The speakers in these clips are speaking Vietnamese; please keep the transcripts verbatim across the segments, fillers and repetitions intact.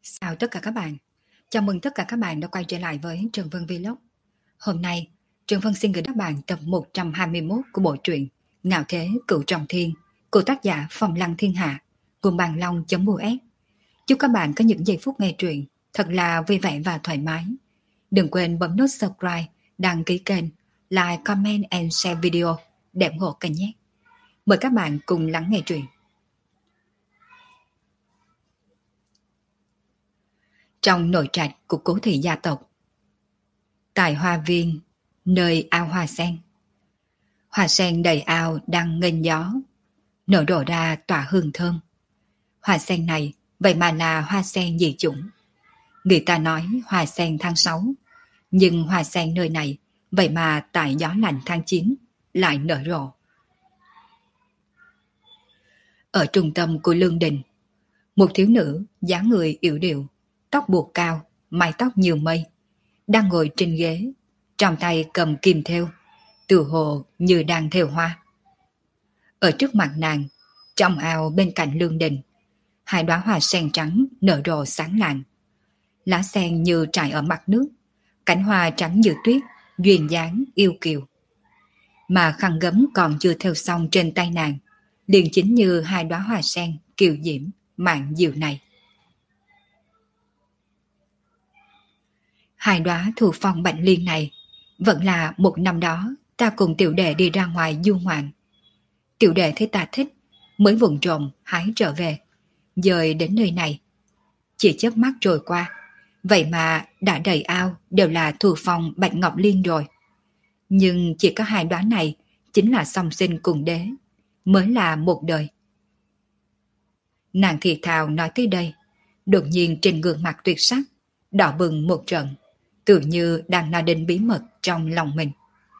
Chào tất cả các bạn. Chào mừng tất cả các bạn đã quay trở lại với Trần Vân Vlog. Hôm nay, Trần Vân xin gửi các bạn tập một trăm hai mươi mốt của bộ truyện Ngạo Thế Cửu Trọng Thiên của tác giả Phong Lăng Thiên Hạ, cùng bàn long.us. Chúc các bạn có những giây phút nghe truyện thật là vui vẻ và thoải mái. Đừng quên bấm nút subscribe, đăng ký kênh, like, comment and share video để ủng hộ kênh nhé. Mời các bạn cùng lắng nghe truyện. Trong nội trạch của Cố thị gia tộc, tại hoa viên, nơi ao hoa sen. Hoa sen đầy ao đang nghênh gió, nở rộ ra tỏa hương thơm. Hoa sen này vậy mà là hoa sen dị chủng. Người ta nói hoa sen tháng sáu, nhưng hoa sen nơi này vậy mà tại gió lạnh tháng chín lại nở rộ. Ở trung tâm của lương đình, một thiếu nữ dáng người yểu điệu, tóc buộc cao, mái tóc nhiều mây, đang ngồi trên ghế, trong tay cầm kim thêu, tự hồ như đang thêu hoa. Ở trước mặt nàng, trong ao bên cạnh lương đình, hai đóa hoa sen trắng nở rộ sáng lạng. Lá sen như trải ở mặt nước, cánh hoa trắng như tuyết, duyên dáng yêu kiều. Mà khăn gấm còn chưa thêu xong trên tay nàng, liền chính như hai đóa hoa sen kiều diễm, mạn diệu này. Hai đóa thu phong bạch liên này vẫn là một năm đó ta cùng tiểu đệ đi ra ngoài du ngoạn. Tiểu đệ thấy ta thích, mới vụng trộm hái trở về, dời đến nơi này. Chỉ chớp mắt trôi qua, vậy mà đã đầy ao đều là thu phong bạch ngọc liên rồi. Nhưng chỉ có hai đóa này chính là song sinh cùng đế, mới là một đời. Nàng thì thào nói tới đây, đột nhiên trên gương mặt tuyệt sắc đỏ bừng một trận, tự như đang nói đến bí mật trong lòng mình.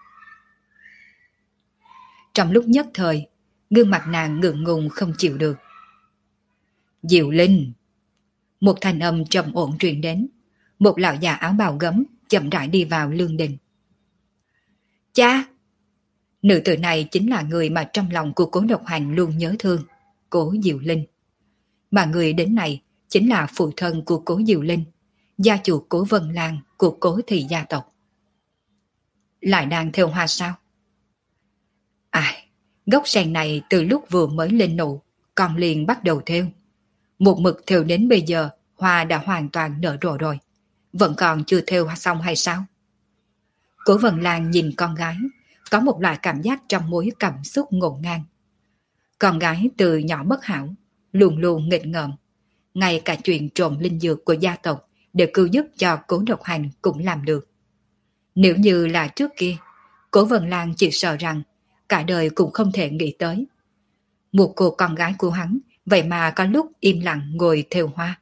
Trong lúc nhất thời, gương mặt nàng ngượng ngùng không chịu được. Diệu Linh! Một thanh âm trầm ổn truyền đến, một lão già áo bào gấm chậm rãi đi vào lương đình. Cha! Nữ tử này chính là người mà trong lòng của Cố Độc Hành luôn nhớ thương, Cố Diệu Linh. Mà người đến này chính là phụ thân của Cố Diệu Linh, gia chủ Cố Vân Lan của Cố thị gia tộc. Lại đang thêu hoa sao? Ai, gốc sen này từ lúc vừa mới lên nụ, con liền bắt đầu thêu. Một mực thêu đến bây giờ, hoa đã hoàn toàn nở rộ rồi. Vẫn còn chưa thêu xong hay sao? Cố Vân Lan nhìn con gái, có một loại cảm giác trong mối cảm xúc ngổn ngang. Con gái từ nhỏ bất hảo, luôn luôn nghịch ngợm. Ngay cả chuyện trộm linh dược của gia tộc đều cứu giúp cho Cố Độc Hành cũng làm được. Nếu như là trước kia, Cố Vân Lan chỉ sợ rằng cả đời cũng không thể nghĩ tới. Một cô con gái của hắn vậy mà có lúc im lặng ngồi thêu hoa.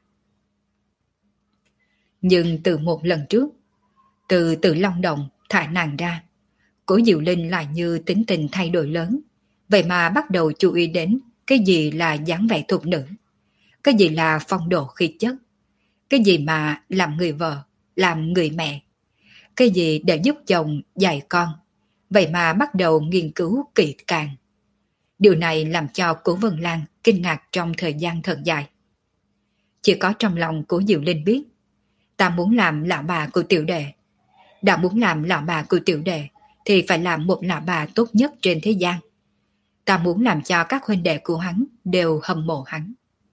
Nhưng từ một lần trước, từ từ Long Động thả nàng ra, Cố Diệu Linh lại như tính tình thay đổi lớn, vậy mà bắt đầu chú ý đến cái gì là dáng vẻ thục nữ, cái gì là phong độ khí chất, cái gì mà làm người vợ, làm người mẹ, cái gì để giúp chồng dạy con, vậy mà bắt đầu nghiên cứu kỹ càng. Điều này làm cho Cố Vân Lan kinh ngạc trong thời gian thật dài. Chỉ có trong lòng của Diệu Linh biết, ta muốn làm lão bà của tiểu đệ. Đã muốn làm lão bà của tiểu đệ thì phải làm một lão bà tốt nhất trên thế gian. Ta muốn làm cho các huynh đệ của hắn đều hâm mộ hắn.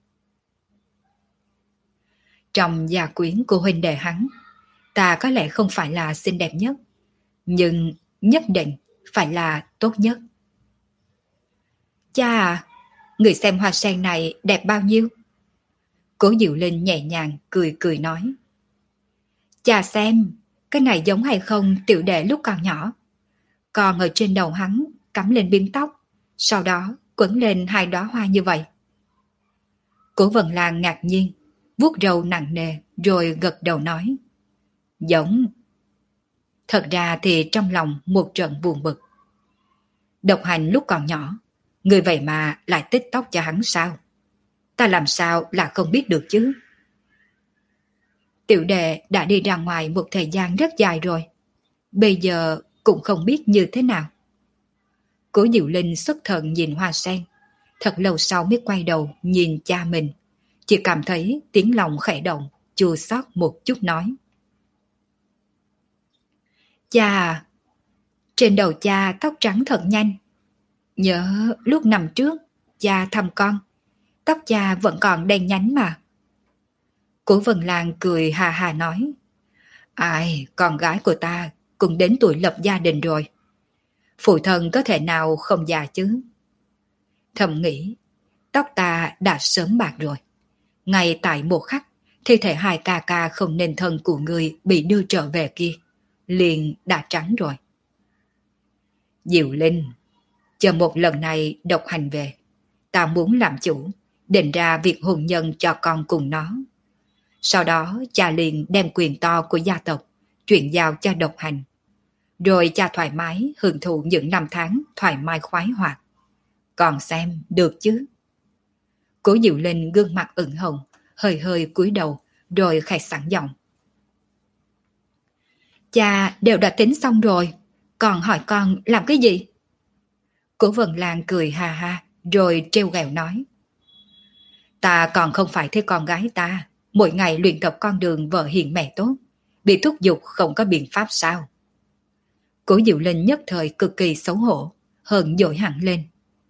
Trong gia quyến của huynh đệ hắn, ta có lẽ không phải là xinh đẹp nhất, nhưng nhất định phải là tốt nhất. Cha à, người xem hoa sen này đẹp bao nhiêu? Cố Diệu Linh nhẹ nhàng cười cười nói. Cha xem, cái này giống hay không tiểu đệ lúc còn nhỏ. Còn ở trên đầu hắn cắm lên biếm tóc, sau đó quấn lên hai đóa hoa như vậy. Cố Vân Lan ngạc nhiên, vuốt râu nặng nề rồi gật đầu nói. Giống. Thật ra thì trong lòng một trận buồn bực. Độc Hành lúc còn nhỏ, người vậy mà lại tích tóc cho hắn sao? Ta làm sao là không biết được chứ? Tiểu đệ đã đi ra ngoài một thời gian rất dài rồi, bây giờ cũng không biết như thế nào. Cố Diệu Linh xuất thần nhìn hoa sen, thật lâu sau mới quay đầu nhìn cha mình, chỉ cảm thấy tiếng lòng khẽ động, chua xót một chút nói. Cha, trên đầu cha tóc trắng thật nhanh. Nhớ lúc nằm trước, cha thăm con, tóc cha vẫn còn đen nhánh mà. Cố Vân Lan cười hà hà nói. Ai, con gái của ta cũng đến tuổi lập gia đình rồi. Phụ thân có thể nào không già chứ? Thầm nghĩ, tóc ta đã sớm bạc rồi. Ngay tại một khắc, thi thể hai ca ca không nên thân của người bị đưa trở về kia, liền đã trắng rồi. Diệu Linh, chờ một lần này độc hành về, ta muốn làm chủ, định ra việc hôn nhân cho con cùng nó. Sau đó cha liền đem quyền to của gia tộc chuyển giao cho độc hành. Rồi cha thoải mái hưởng thụ những năm tháng thoải mái khoái hoạt. Còn xem được chứ? Cố Diệu Linh gương mặt ửng hồng, hơi hơi cúi đầu, rồi khẽ sẵn giọng. Cha đều đã tính xong rồi, còn hỏi con làm cái gì? Cố Vân Lan cười ha ha, rồi trêu ghẹo nói. Ta còn không phải thế con gái ta, mỗi ngày luyện tập con đường vợ hiền mẹ tốt, bị thúc giục không có biện pháp sao? Cố Diệu Linh nhất thời cực kỳ xấu hổ, hờn dỗi hẳn lên.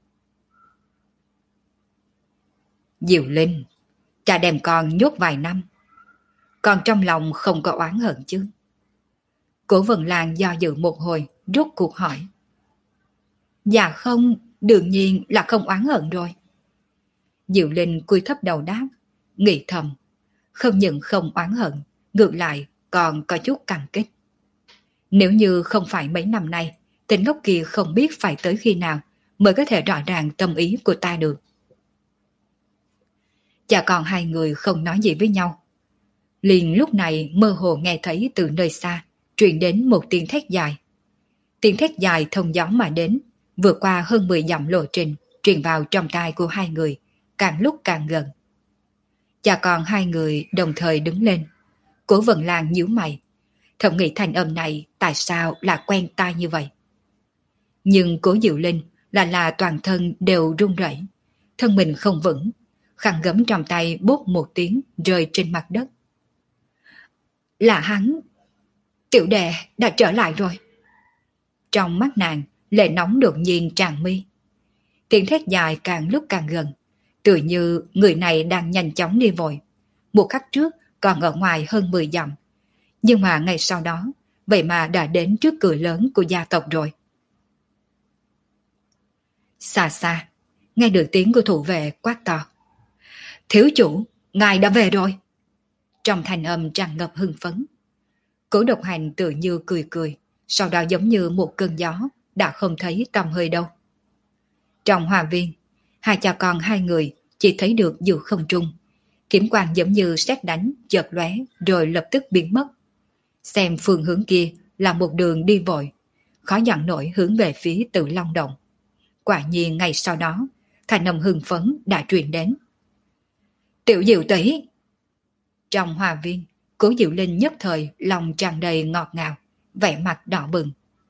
Diệu Linh, cha đem con nhốt vài năm, con trong lòng không có oán hận chứ? Cố Vân Lan do dự một hồi, rốt cuộc hỏi. Dạ không, đương nhiên là không oán hận rồi. Diệu Linh cúi thấp đầu đáp, nghĩ thầm. Không những không oán hận, ngược lại còn có chút căng kích. Nếu như không phải mấy năm nay, tên ngốc kia không biết phải tới khi nào mới có thể rõ ràng tâm ý của ta được. Cha con hai người không nói gì với nhau. Liền lúc này mơ hồ nghe thấy từ nơi xa truyền đến một tiếng thét dài. Tiếng thét dài thông gió mà đến, vượt qua hơn mười dặm lộ trình, truyền vào trong tai của hai người, càng lúc càng gần. Cha con hai người đồng thời đứng lên. Cố Vân Lan nhíu mày, thầm nghĩ thanh âm này tại sao là quen tai như vậy. Nhưng Cố Diệu Linh là là toàn thân đều run rẩy, thân mình không vững, khăn gấm trong tay bốp một tiếng rơi trên mặt đất. Là hắn, tiểu đệ đã trở lại rồi. Trong mắt nàng, lệ nóng đột nhiên tràn mi. Tiếng thét dài càng lúc càng gần, tựa như người này đang nhanh chóng đi vội. Một khắc trước còn ở ngoài hơn mười dặm, nhưng mà ngày sau đó, vậy mà đã đến trước cửa lớn của gia tộc rồi. Xa xa, nghe được tiếng của thủ vệ quát to. Thiếu chủ, ngài đã về rồi. Trong thanh âm tràn ngập hưng phấn. Cố Độc Hành tự như cười cười, sau đó giống như một cơn gió, đã không thấy tầm hơi đâu. Trong hòa viên, hai cha con hai người chỉ thấy được giữa không trung. Kiếm quang giống như sét đánh, chợt lóe rồi lập tức biến mất. Xem phương hướng kia là một đường đi vội, khó dặn nổi hướng về phía Tử Long Động. Quả nhiên ngày sau đó, thanh âm hưng phấn đã truyền đến. Tiểu Diệu tỷ. Trong hòa viên, Cố Diệu Linh nhất thời lòng tràn đầy ngọt ngào, vẻ mặt đỏ bừng.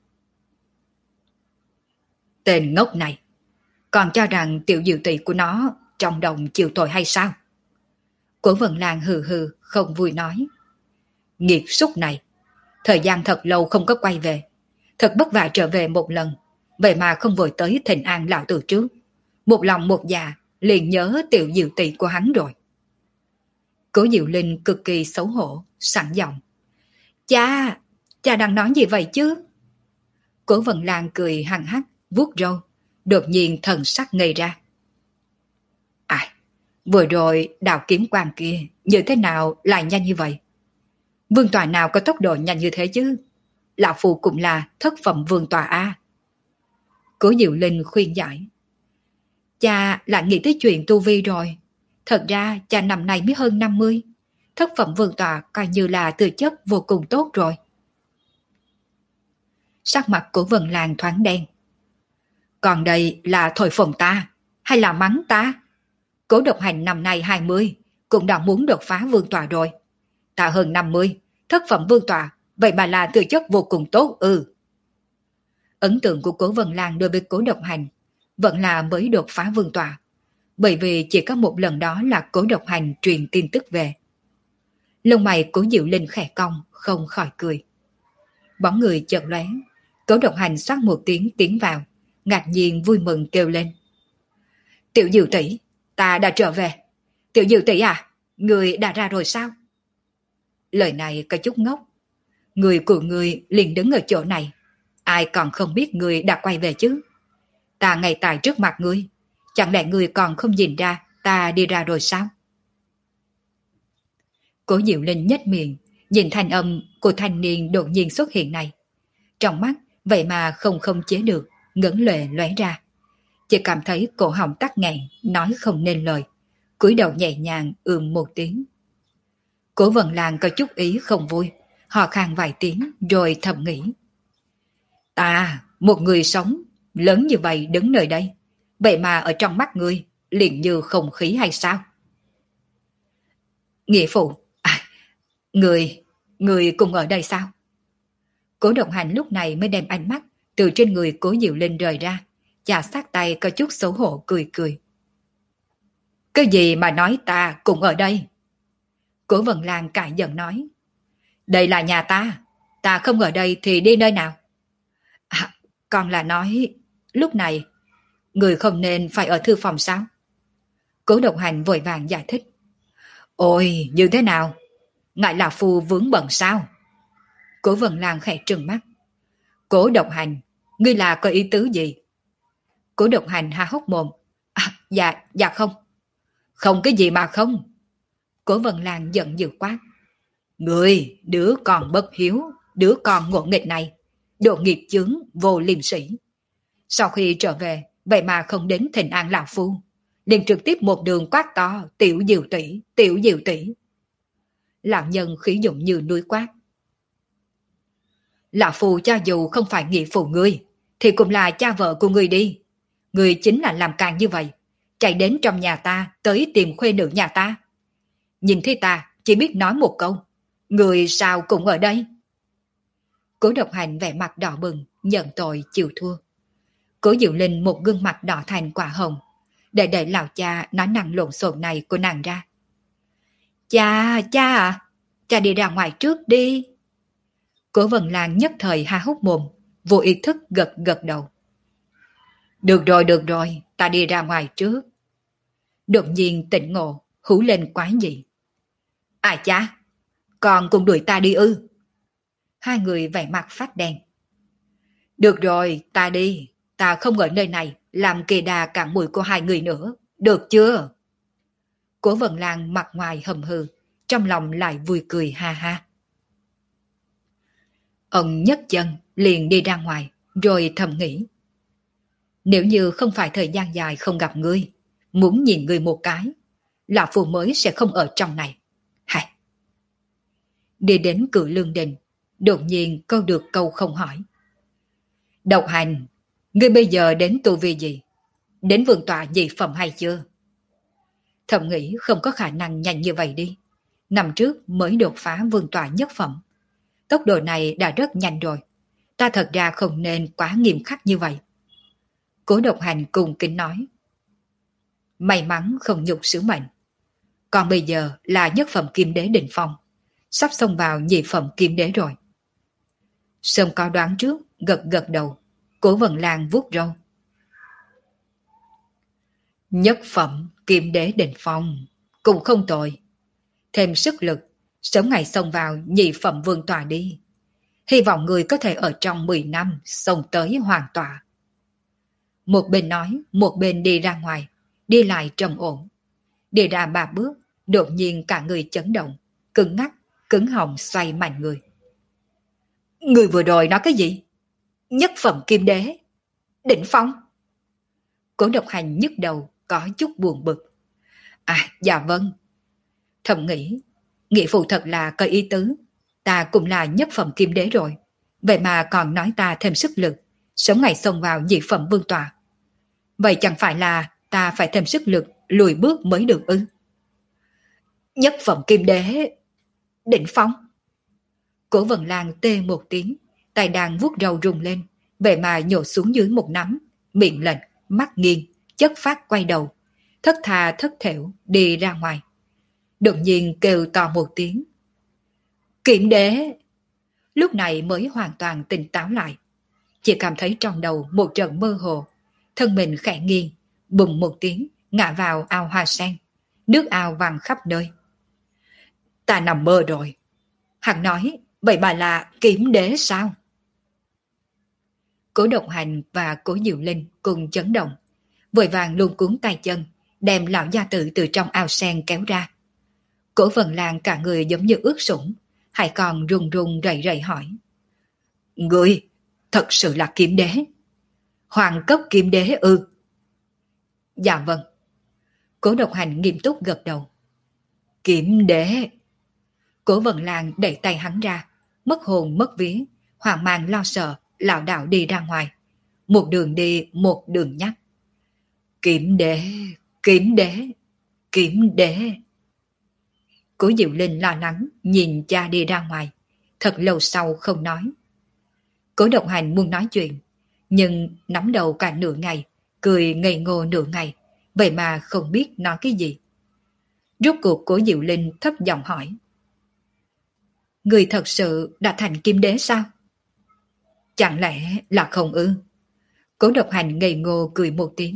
Tên ngốc này, còn cho rằng tiểu diệu tỷ của nó trong đồng chịu tội hay sao? Cố Vân Lan hừ hừ không vui nói. Nghiệt súc này, thời gian thật lâu không có quay về, thật vất vả trở về một lần, vậy mà không vội tới thỉnh an lão tử trước, một lòng một dạ liền nhớ tiểu diệu tỷ của hắn rồi. Cố Diệu Linh cực kỳ xấu hổ, sẵn giọng. Cha, cha đang nói gì vậy chứ? Cố Vân Lan cười hằng hắc, vuốt râu, đột nhiên thần sắc ngây ra. À, vừa rồi đạo kiếm quang kia như thế nào lại nhanh như vậy? Vương tòa nào có tốc độ nhanh như thế chứ? Lão Phu cũng là thất phẩm vương tòa A. Cố Diệu Linh khuyên giải. Cha lại nghĩ tới chuyện tu vi rồi. Thật ra cha năm nay mới hơn năm mươi. Thất phẩm vương tòa coi như là tư chất vô cùng tốt rồi. Sắc mặt của Vân Lan thoáng đen. Còn đây là thổi phồng ta, hay là mắng ta? Cố Độc Hành năm nay hai mươi, cũng đã muốn đột phá vương tòa rồi. Ta hơn năm mươi, thất phẩm vương tòa, vậy mà là tư chất vô cùng tốt ư. Ấn tượng của Cố Vân Lan đối với Cố Độc Hành vẫn là mới đột phá vương tòa, bởi vì chỉ có một lần đó là Cố Độc Hành truyền tin tức về. Lông mày của Diệu Linh khẽ cong, không khỏi cười. Bóng người chợt lóe, Cố Độc Hành xoát một tiếng tiến vào, ngạc nhiên vui mừng kêu lên. Tiểu Diệu tỷ, ta đã trở về. Tiểu Diệu tỷ à, người đã ra rồi sao? Lời này có chút ngốc. Người của người liền đứng ở chỗ này, ai còn không biết người đã quay về chứ? Ta ngay tại trước mặt ngươi, chẳng lẽ người còn không nhìn ra ta đi ra rồi sao? Cố Diệu Linh nhếch miệng, nhìn thanh âm của thanh niên đột nhiên xuất hiện này. Trong mắt vậy mà không không chế được, ngấn lệ lóe ra. Chỉ cảm thấy cổ họng tắc nghẹn, nói không nên lời, cúi đầu nhẹ nhàng ừm một tiếng. Cố Vân Lan có chút ý không vui, họ khan vài tiếng rồi thầm nghĩ. Ta, một người sống, lớn như vậy đứng nơi đây, vậy mà ở trong mắt ngươi liền như không khí hay sao? Nghĩa phụ, à, người, người cùng ở đây sao? Cố Độc Hành lúc này mới đem ánh mắt từ trên người Cố Diệu Linh rời ra, chà sát tay có chút xấu hổ cười cười. Cái gì mà nói ta cũng ở đây? Cố Vân Lan cãi giận nói. Đây là nhà ta, ta không ở đây thì đi nơi nào? À, còn là nói, lúc này, người không nên phải ở thư phòng sao? Cố Độc Hành vội vàng giải thích. Ôi, như thế nào? Ngại là phu vướng bận sao? Cố Vân Lan khẽ trừng mắt. Cố Độc Hành, ngươi là có ý tứ gì? Cố Độc Hành há hốc mồm. À, dạ, dạ không. Không cái gì mà không? Cố Vân Lan giận dữ quát. Ngươi, đứa con bất hiếu, đứa con ngỗ nghịch này, độ nghiệp chướng vô liêm sĩ. Sau khi trở về, vậy mà không đến thịnh an lão phu, liền trực tiếp một đường quát to, tiểu Diệu tỷ, tiểu Diệu tỷ. Lão nhân khí dụng như núi quát. Lão phu cho dù không phải nghĩa phụ ngươi, thì cũng là cha vợ của ngươi đi. Ngươi chính là làm càng như vậy, chạy đến trong nhà ta tới tìm khuê nữ nhà ta. Nhìn thấy ta chỉ biết nói một câu, người sao cũng ở đây. Cố Độc Hành vẻ mặt đỏ bừng, nhận tội chịu thua. Cố Diệu Linh một gương mặt đỏ thành quả hồng, để đẩy lão cha nói năng lộn xộn này của nàng ra. Cha, cha à, cha đi ra ngoài trước đi. Cố Vân Lan nhất thời há hốc mồm, vô ý thức gật gật đầu. Được rồi, được rồi, ta đi ra ngoài trước. Đột nhiên tỉnh ngộ, hú lên quái dị. À cha, con cùng đuổi ta đi ư? Hai người vẻ mặt phát đen. Được rồi, ta đi, ta không ở nơi này làm kỳ đà cản mũi của hai người nữa, được chưa? Cố Vân Lan mặt ngoài hầm hừ, trong lòng lại vui cười ha ha. Ông nhấc chân liền đi ra ngoài, rồi thầm nghĩ. Nếu như không phải thời gian dài không gặp ngươi, muốn nhìn ngươi một cái, lão phu mới sẽ không ở trong này. Hay. Đi đến Cự Lương Đình, đột nhiên câu được câu không hỏi. Độc Hành, ngươi bây giờ đến tu vi gì? Đến vương tọa dị phẩm hay chưa? Thầm nghĩ không có khả năng nhanh như vậy đi. Năm trước mới đột phá vương tọa nhất phẩm. Tốc độ này đã rất nhanh rồi. Ta thật ra không nên quá nghiêm khắc như vậy. Cố Độc Hành cùng kính nói. May mắn không nhục sứ mệnh. Còn bây giờ là nhất phẩm kim đế đỉnh phong. Sắp xông vào nhị phẩm kim đế rồi. Sớm có đoán trước, gật gật đầu. Cố Vân Lan vuốt râu. Nhất phẩm kim đế đỉnh phong cũng không tồi. Thêm sức lực, sớm ngày xông vào nhị phẩm vương tòa đi. Hy vọng người có thể ở trong mười năm xông tới hoàng tọa. Một bên nói, một bên đi ra ngoài, đi lại trầm ổn. Đi ra ba bước, đột nhiên cả người chấn động, cứng ngắc, cứng họng xoay mạnh người. Người vừa rồi nói cái gì? Nhất phẩm kim đế, đỉnh phong. Cố Độc Hành nhức đầu, có chút buồn bực. À, dạ vâng. Thầm nghĩ, nghĩa phụ thật là có ý tứ. Ta cũng là nhất phẩm kim đế rồi. Vậy mà còn nói ta thêm sức lực, sớm ngày xông vào nhị phẩm vương tọa. Vậy chẳng phải là ta phải thêm sức lực lùi bước mới được ư? Nhất phẩm kim đế, đỉnh phong. Cố Vân Lan tê một tiếng, tay đang vuốt râu rung lên, vậy mà nhổ xuống dưới một nắm, miệng lệch, mắt nghiêng, chất phát quay đầu, thất tha thất thểu đi ra ngoài. Đột nhiên kêu to một tiếng, Kiểm đế! Lúc này mới hoàn toàn tỉnh táo lại. Chỉ cảm thấy trong đầu một trận mơ hồ. Thân mình khẽ nghiêng, bùm một tiếng, ngã vào ao hoa sen. Nước ao văng khắp nơi. Ta nằm mơ rồi. Hắn nói, vậy bà là kiểm đế sao? Cố Độc Hành và Cố Diệu Linh cùng chấn động. Vội vàng luôn cuốn tay chân, đem lão gia tử từ trong ao sen kéo ra. Cố Vân Lan cả người giống như ướt sũng, hay còn run run rẩy rẩy hỏi. Người, thật sự là kiếm đế? Hoàng cấp kiếm đế ư? Dạ vâng. Cố Độc Hành nghiêm túc gật đầu. Kiếm đế. Cố Vân Lan đẩy tay hắn ra, mất hồn mất vía, hoang mang lo sợ, lảo đảo đi ra ngoài. Một đường đi, một đường nhắc. Kiếm đế, kiếm đế, kiếm đế. Cố Diệu Linh lo lắng nhìn cha đi ra ngoài, thật lâu sau không nói. Cố Độc Hành muốn nói chuyện, nhưng nắm đầu cả nửa ngày, cười ngây ngô nửa ngày, vậy mà không biết nói cái gì. Rốt cuộc Cố Diệu Linh thấp giọng hỏi. Người thật sự đã thành kim đế sao? Chẳng lẽ là không ư? Cố Độc Hành ngây ngô cười một tiếng.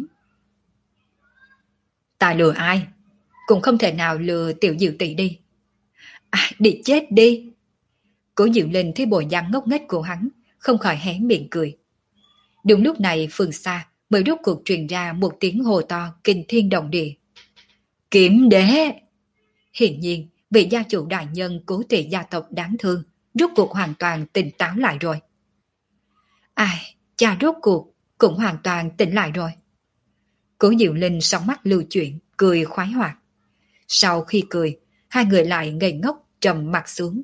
Ta lừa ai? Cũng không thể nào lừa tiểu Diệu tỷ đi. À, đi chết đi! Cố Diệu Linh thấy bộ dáng ngốc nghếch của hắn, không khỏi hé miệng cười. Đúng lúc này phương xa mới rốt cuộc truyền ra một tiếng hồ to kinh thiên động địa. Kiểm đế! Hiển nhiên, vị gia chủ đại nhân Cố thị gia tộc đáng thương, rốt cuộc hoàn toàn tỉnh táo lại rồi. Ai, cha rốt cuộc cũng hoàn toàn tỉnh lại rồi. Cố Diệu Linh sóng mắt lưu chuyển, cười khoái hoạt. Sau khi cười, hai người lại ngây ngốc trầm mặt xuống.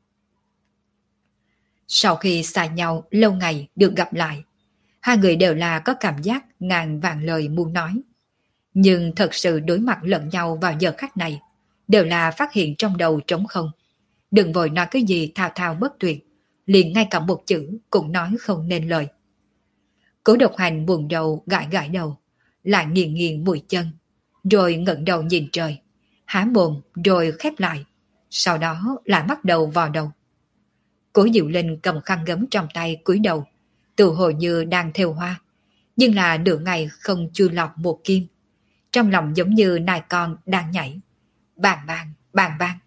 Sau khi xa nhau lâu ngày được gặp lại, hai người đều là có cảm giác ngàn vạn lời muốn nói. Nhưng thật sự đối mặt lẫn nhau vào giờ khắc này, đều là phát hiện trong đầu trống không. Đừng vội nói cái gì thao thao bất tuyệt, liền ngay cả một chữ cũng nói không nên lời. Cố Độc Hành buồn đầu gãi gãi đầu, lại nghiền nghiền mũi chân, rồi ngẩng đầu nhìn trời, há mồm rồi khép lại, sau đó lại bắt đầu vào đầu. Cố Diệu Linh cầm khăn gấm trong tay cúi đầu, tự hồ như đang thêu hoa, nhưng là nửa ngày không chui lọt một kim. Trong lòng giống như nai con đang nhảy, bàng bàng, bàng bàng.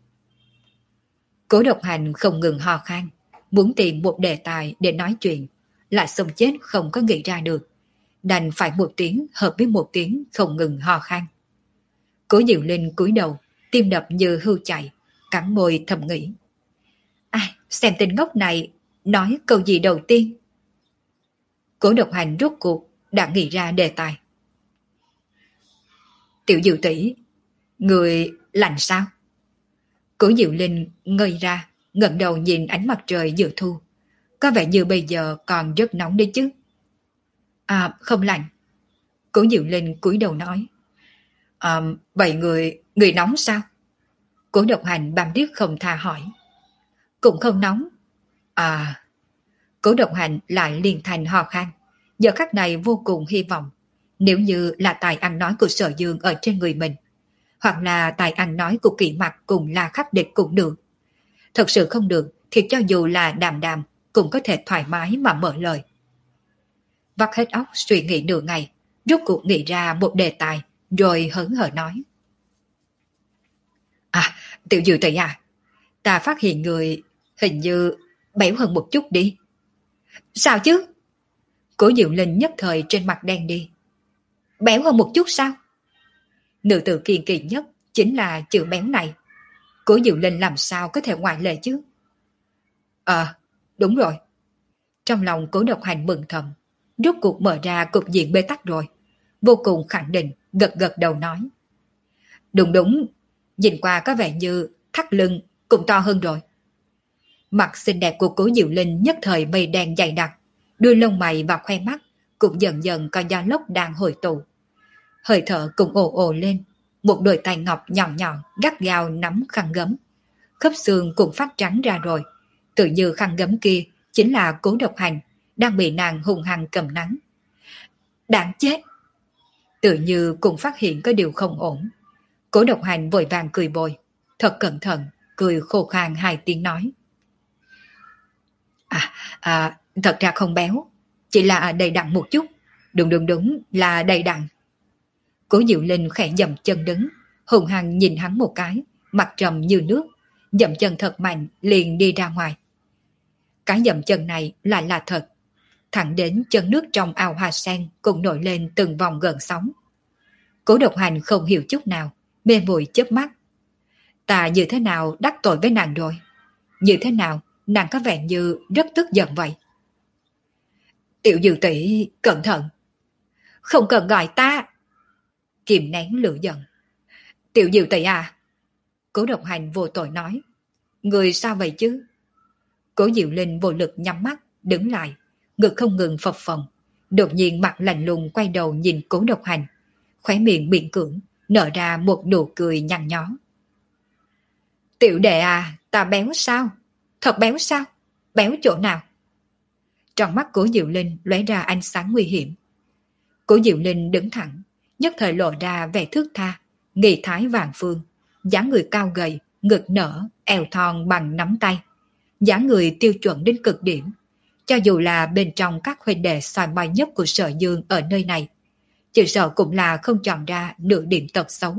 Cố Độc Hành không ngừng ho khan, muốn tìm một đề tài để nói chuyện, lại sống chết không có nghĩ ra được, đành phải một tiếng hợp với một tiếng không ngừng ho khan. Cố Diệu Linh cúi đầu, tim đập như hưu chạy, cắn môi thầm nghĩ. Ai, xem tên ngốc này nói câu gì đầu tiên? Cố Độc Hành rốt cuộc đã nghĩ ra đề tài. Tiểu Diệu tỷ, người lạnh sao? Cố Diệu Linh ngây ra, ngẩng đầu nhìn ánh mặt trời giữa thu. Có vẻ như bây giờ còn rất nóng đấy chứ. À, không lạnh. Cố Diệu Linh cúi đầu nói. À, vậy người, người nóng sao? Cố Độc Hành bám điếc không tha hỏi. Cũng không nóng. À, Cố Độc Hành lại liền thành ho khan. Giờ khắc này vô cùng hy vọng, nếu như là tài ăn nói của Sở Dương ở trên người mình, hoặc là tài ăn nói của Kỷ Mặc cùng La Khắc Địch cũng được. Thật sự không được thì cho dù là Đàm Đàm cũng có thể thoải mái mà mở lời. Vắt hết óc suy nghĩ nửa ngày, rốt cuộc nghĩ ra một đề tài, rồi hớn hở nói. À, Tiểu Diệu tỷ à, ta phát hiện người hình như béo hơn một chút đi. Sao chứ? Cố Diệu Linh nhất thời trên mặt đen đi. Béo hơn một chút sao? Nữ tử kiên kỳ nhất chính là chữ béo này. Cố Diệu Linh làm sao có thể ngoại lệ chứ? À, đúng rồi. Trong lòng Cố Độc Hành mừng thầm, rốt cuộc mở ra cục diện bế tắc rồi. Vô cùng khẳng định, gật gật đầu nói. Đúng đúng, nhìn qua có vẻ như thắt lưng cũng to hơn rồi. Mặt xinh đẹp của Cố Diệu Linh nhất thời mây đen dày đặc, đuôi lông mày và khoe mắt cũng dần dần có gió lốc đang hồi tụ. Hơi thở cũng ồ ồ lên, một đôi tay ngọc nhọn nhọn gắt gao nắm khăn gấm. Khớp xương cũng phát trắng ra rồi, tự như khăn gấm kia chính là Cố Độc Hành đang bị nàng hung hăng cầm nắng. Đáng chết! Tự như cũng phát hiện có điều không ổn. Cố Độc Hành vội vàng cười bồi, thật cẩn thận, cười khô khan hai tiếng nói. À, à, thật ra không béo, chỉ là đầy đặn một chút. Đúng đúng đúng là đầy đặn. Cố Diệu Linh khẽ dậm chân đứng, hùng hăng nhìn hắn một cái, mặt trầm như nước, dậm chân thật mạnh liền đi ra ngoài. Cái dậm chân này lại là thật, thẳng đến chân nước trong ao hoa sen cũng nổi lên từng vòng gợn sóng. Cố Độc Hành không hiểu chút nào, mê muội chớp mắt. Ta như thế nào đắc tội với nàng rồi? Như thế nào nàng có vẻ như rất tức giận vậy? Tiểu Dư tỷ cẩn thận. Không cần gọi ta. Kìm nén lửa giận. Tiểu Dư tỷ à? Cố Độc Hành vô tội nói. Người sao vậy chứ? Cố Diệu Linh vô lực nhắm mắt, đứng lại, ngực không ngừng phập phồng. Đột nhiên mặt lạnh lùng quay đầu nhìn Cố Độc Hành, khóe miệng miễn cưỡng, nở ra một nụ cười nhăn nhó. Tiểu đệ à, ta béo sao? Thật béo sao? Béo chỗ nào? Trong mắt Cố Diệu Linh lóe ra ánh sáng nguy hiểm. Cố Diệu Linh đứng thẳng, nhất thời lộ ra vẻ thước tha, nghị thái vàng phương, dáng người cao gầy, ngực nở, eo thon bằng nắm tay, dáng người tiêu chuẩn đến cực điểm. Cho dù là bên trong các huynh đệ soi mói nhất của Sở Dương ở nơi này, chỉ sợ cũng là không chọn ra nửa điểm tật xấu.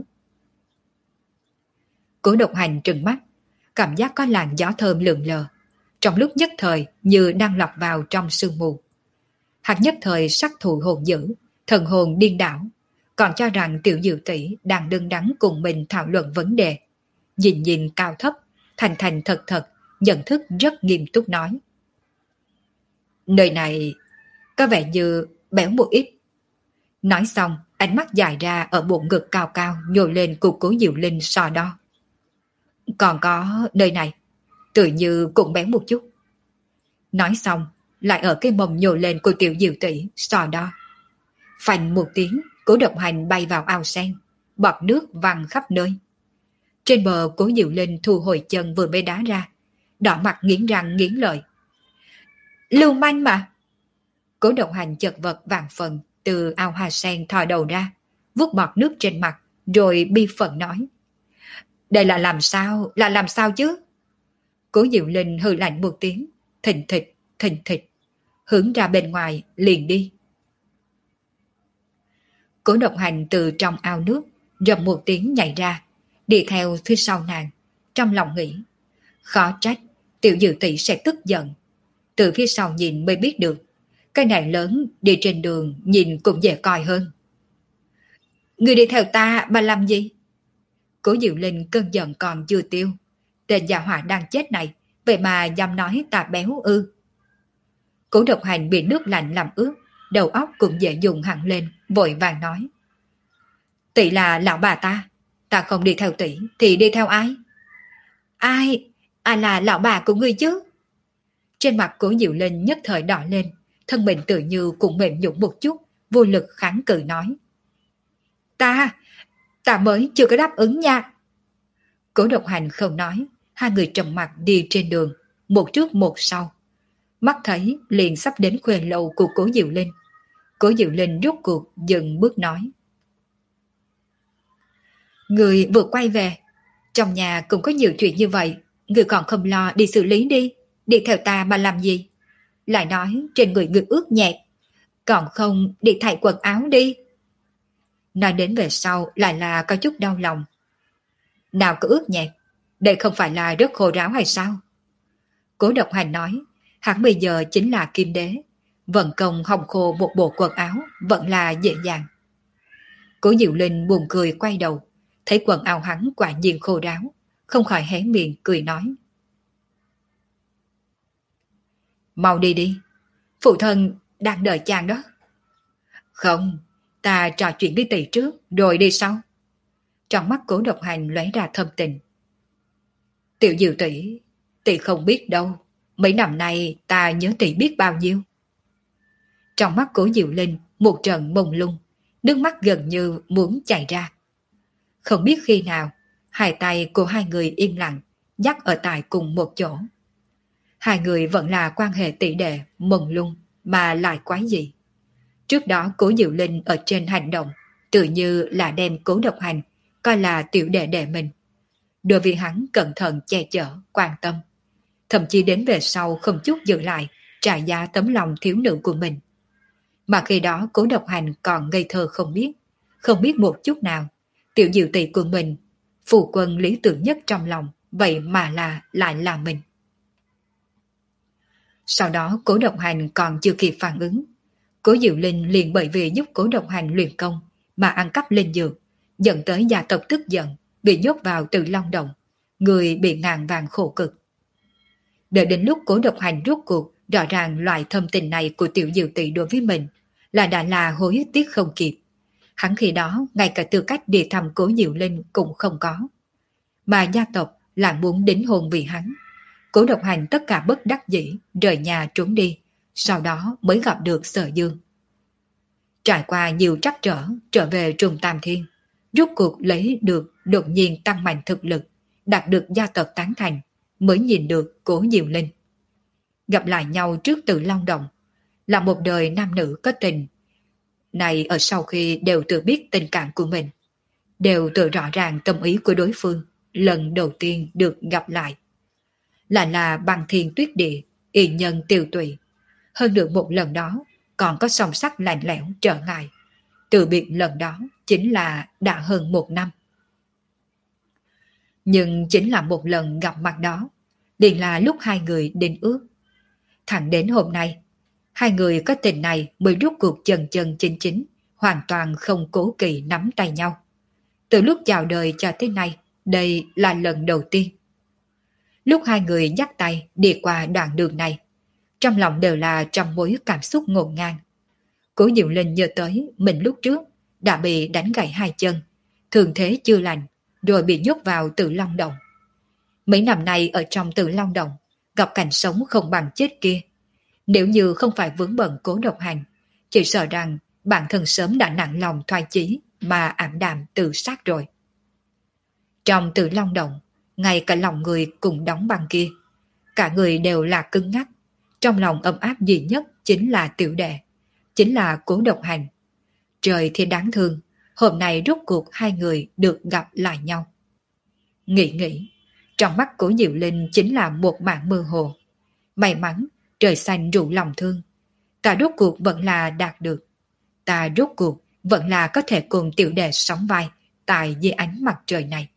Cố Độc Hành trừng mắt, cảm giác có làn gió thơm lượn lờ, trong lúc nhất thời như đang lọt vào trong sương mù. Hắn nhất thời sắc thù hồn dữ, thần hồn điên đảo, còn cho rằng Tiểu Diệu tỷ đang đứng đắn cùng mình thảo luận vấn đề. Nhìn nhìn cao thấp, thành thành thật thật, nhận thức rất nghiêm túc nói. Nơi này có vẻ như béo một ít. Nói xong, ánh mắt dài ra ở bộ ngực cao cao nhô lên của Cố Diệu Linh so đo. Còn có nơi này, tự như cũng béo một chút. Nói xong, lại ở cái mông nhô lên của Tiểu Diệu tỷ so đo. Phành một tiếng, Cố Độc Hành bay vào ao sen, bọt nước văng khắp nơi. Trên bờ, Cố Diệu Linh thu hồi chân vừa mới đá ra, đỏ mặt nghiến răng nghiến lợi. Lưu manh mà! Cố Độc Hành chật vật vàng phần từ ao hoa sen thò đầu ra, vuốt bọt nước trên mặt, rồi bi phận nói. Đây là làm sao, là làm sao chứ? Cố Diệu Linh hừ lạnh một tiếng, thình thịch, thình thịch, hướng ra bên ngoài liền đi. Cố Độc Hành từ trong ao nước rầm một tiếng nhảy ra, đi theo phía sau nàng, trong lòng nghĩ. Khó trách, Tiểu Dư tỷ sẽ tức giận. Từ phía sau nhìn mới biết được, cái này lớn đi trên đường nhìn cũng dễ coi hơn. Người đi theo ta mà làm gì? Cố Diệu Linh cơn giận còn chưa tiêu. Tên già hỏa đang chết này, vậy mà dám nói ta béo ư? Cố Độc Hành bị nước lạnh làm ướt, đầu óc cũng dễ dùng hẳn lên, vội vàng nói. Tỷ là lão bà ta, ta không đi theo tỷ thì đi theo ai? Ai? Ai là lão bà của ngươi chứ? Trên mặt Cố Diệu Linh nhất thời đỏ lên, thân mình tự như cũng mềm nhũn một chút, vô lực kháng cự nói. Ta, ta mới chưa có đáp ứng nha. Cố Độc Hành không nói, hai người trầm mặt đi trên đường, một trước một sau. Mắt thấy liền sắp đến khuê lầu của Cố Diệu Linh. Cố Diệu Linh rút cuộc dừng bước nói. Người vừa quay về, trong nhà cũng có nhiều chuyện như vậy, người còn không lo đi xử lý đi, đi theo ta mà làm gì? Lại nói trên người người ướt nhẹp, còn không đi thay quần áo đi. Nói đến về sau lại là có chút đau lòng. Nào có ướt nhẹp, đây không phải là rất khô ráo hay sao? Cố Độc Hành nói, hắn bây giờ chính là kim đế, vận công hong khô một bộ quần áo vẫn là dễ dàng. Cố Diệu Linh buồn cười quay đầu, thấy quần áo hắn quả nhiên khô ráo, không khỏi hé miệng cười nói. Mau đi đi, phụ thân đang đợi chàng đó. Không, ta trò chuyện với tỷ trước, rồi đi sau. Trong mắt Cố Độc Hành lóe ra thâm tình. Tiểu Diệu tỷ, tỷ không biết đâu, mấy năm nay ta nhớ tỷ biết bao nhiêu. Trong mắt Cố Diệu Linh một trận mông lung, nước mắt gần như muốn chảy ra. Không biết khi nào, hai tay của hai người im lặng, dắt ở tại cùng một chỗ. Hai người vẫn là quan hệ tỷ đệ, mông lung, mà lại quái gì. Trước đó Cố Diệu Linh ở trên hành động, tự như là đem Cố Độc Hành, coi là tiểu đệ đệ mình. đối với hắn cẩn thận che chở, quan tâm. Thậm chí đến về sau không chút giữ lại, trả giá tấm lòng thiếu nữ của mình. Mà khi đó Cố Độc Hành còn ngây thơ không biết, không biết một chút nào, tiểu diệu tỷ của mình, phụ quân lý tưởng nhất trong lòng, vậy mà là lại là mình. Sau đó Cố Độc Hành còn chưa kịp phản ứng, Cố Diệu Linh liền bởi vì giúp Cố Độc Hành luyện công mà ăn cắp linh dược, dẫn tới gia tộc tức giận, bị nhốt vào Tử Long Động, người bị ngàn vàng khổ cực. Đợi đến lúc Cố Độc Hành rút cuộc rõ ràng loại thâm tình này của tiểu diệu tỷ đối với mình là đã là hối tiếc không kịp. Hắn khi đó ngay cả tư cách đi thăm Cố Diệu Linh cũng không có. Mà gia tộc lại muốn đính hôn vì hắn. Cố Độc Hành tất cả bất đắc dĩ, rời nhà trốn đi, sau đó mới gặp được Sở Dương. Trải qua nhiều trắc trở, trở về Trùng Tam Thiên, rút cuộc lấy được đột nhiên tăng mạnh thực lực, đạt được gia tộc tán thành, mới nhìn được Cố Diệu Linh. Gặp lại nhau trước Tử Long Động, là một đời nam nữ có tình. Này ở sau khi đều tự biết tình cảm của mình, đều tự rõ ràng tâm ý của đối phương, lần đầu tiên được gặp lại. Lại là băng thiên tuyết địa, y nhân tiêu tụy. Hơn được một lần đó, còn có song sắc lạnh lẽo trở ngại. Từ biệt lần đó chính là đã hơn một năm. Nhưng chính là một lần gặp mặt đó, liền là lúc hai người định ước. Thẳng đến hôm nay, hai người có tình này mới rút cuộc chân chân chính chính, hoàn toàn không cố kỵ nắm tay nhau. Từ lúc chào đời cho tới nay, đây là lần đầu tiên. Lúc hai người dắt tay đi qua đoạn đường này, trong lòng đều là trăm mối cảm xúc ngổn ngang. Cố Diệu Linh nhớ tới mình lúc trước đã bị đánh gãy hai chân, thường thế chưa lành, rồi bị nhốt vào Tử Long Động. Mấy năm nay ở trong Tử Long Động, gặp cảnh sống không bằng chết kia. Nếu như không phải vướng bận Cố Độc Hành, chỉ sợ rằng bản thân sớm đã nặng lòng thoái chí mà ảm đạm tự sát rồi. Trong Tử Long Động, ngay cả lòng người cùng đóng băng kia, cả người đều là cứng ngắc. Trong lòng ấm áp duy nhất chính là tiểu đệ, chính là Cố Độc Hành. Trời thì đáng thương, hôm nay rốt cuộc hai người được gặp lại nhau. Nghĩ nghĩ, trong mắt của Diệu Linh chính là một mảng mơ hồ. May mắn, trời xanh rủ lòng thương. Ta rốt cuộc vẫn là đạt được. Ta rốt cuộc vẫn là có thể cùng tiểu đệ sóng vai tại dưới ánh mặt trời này.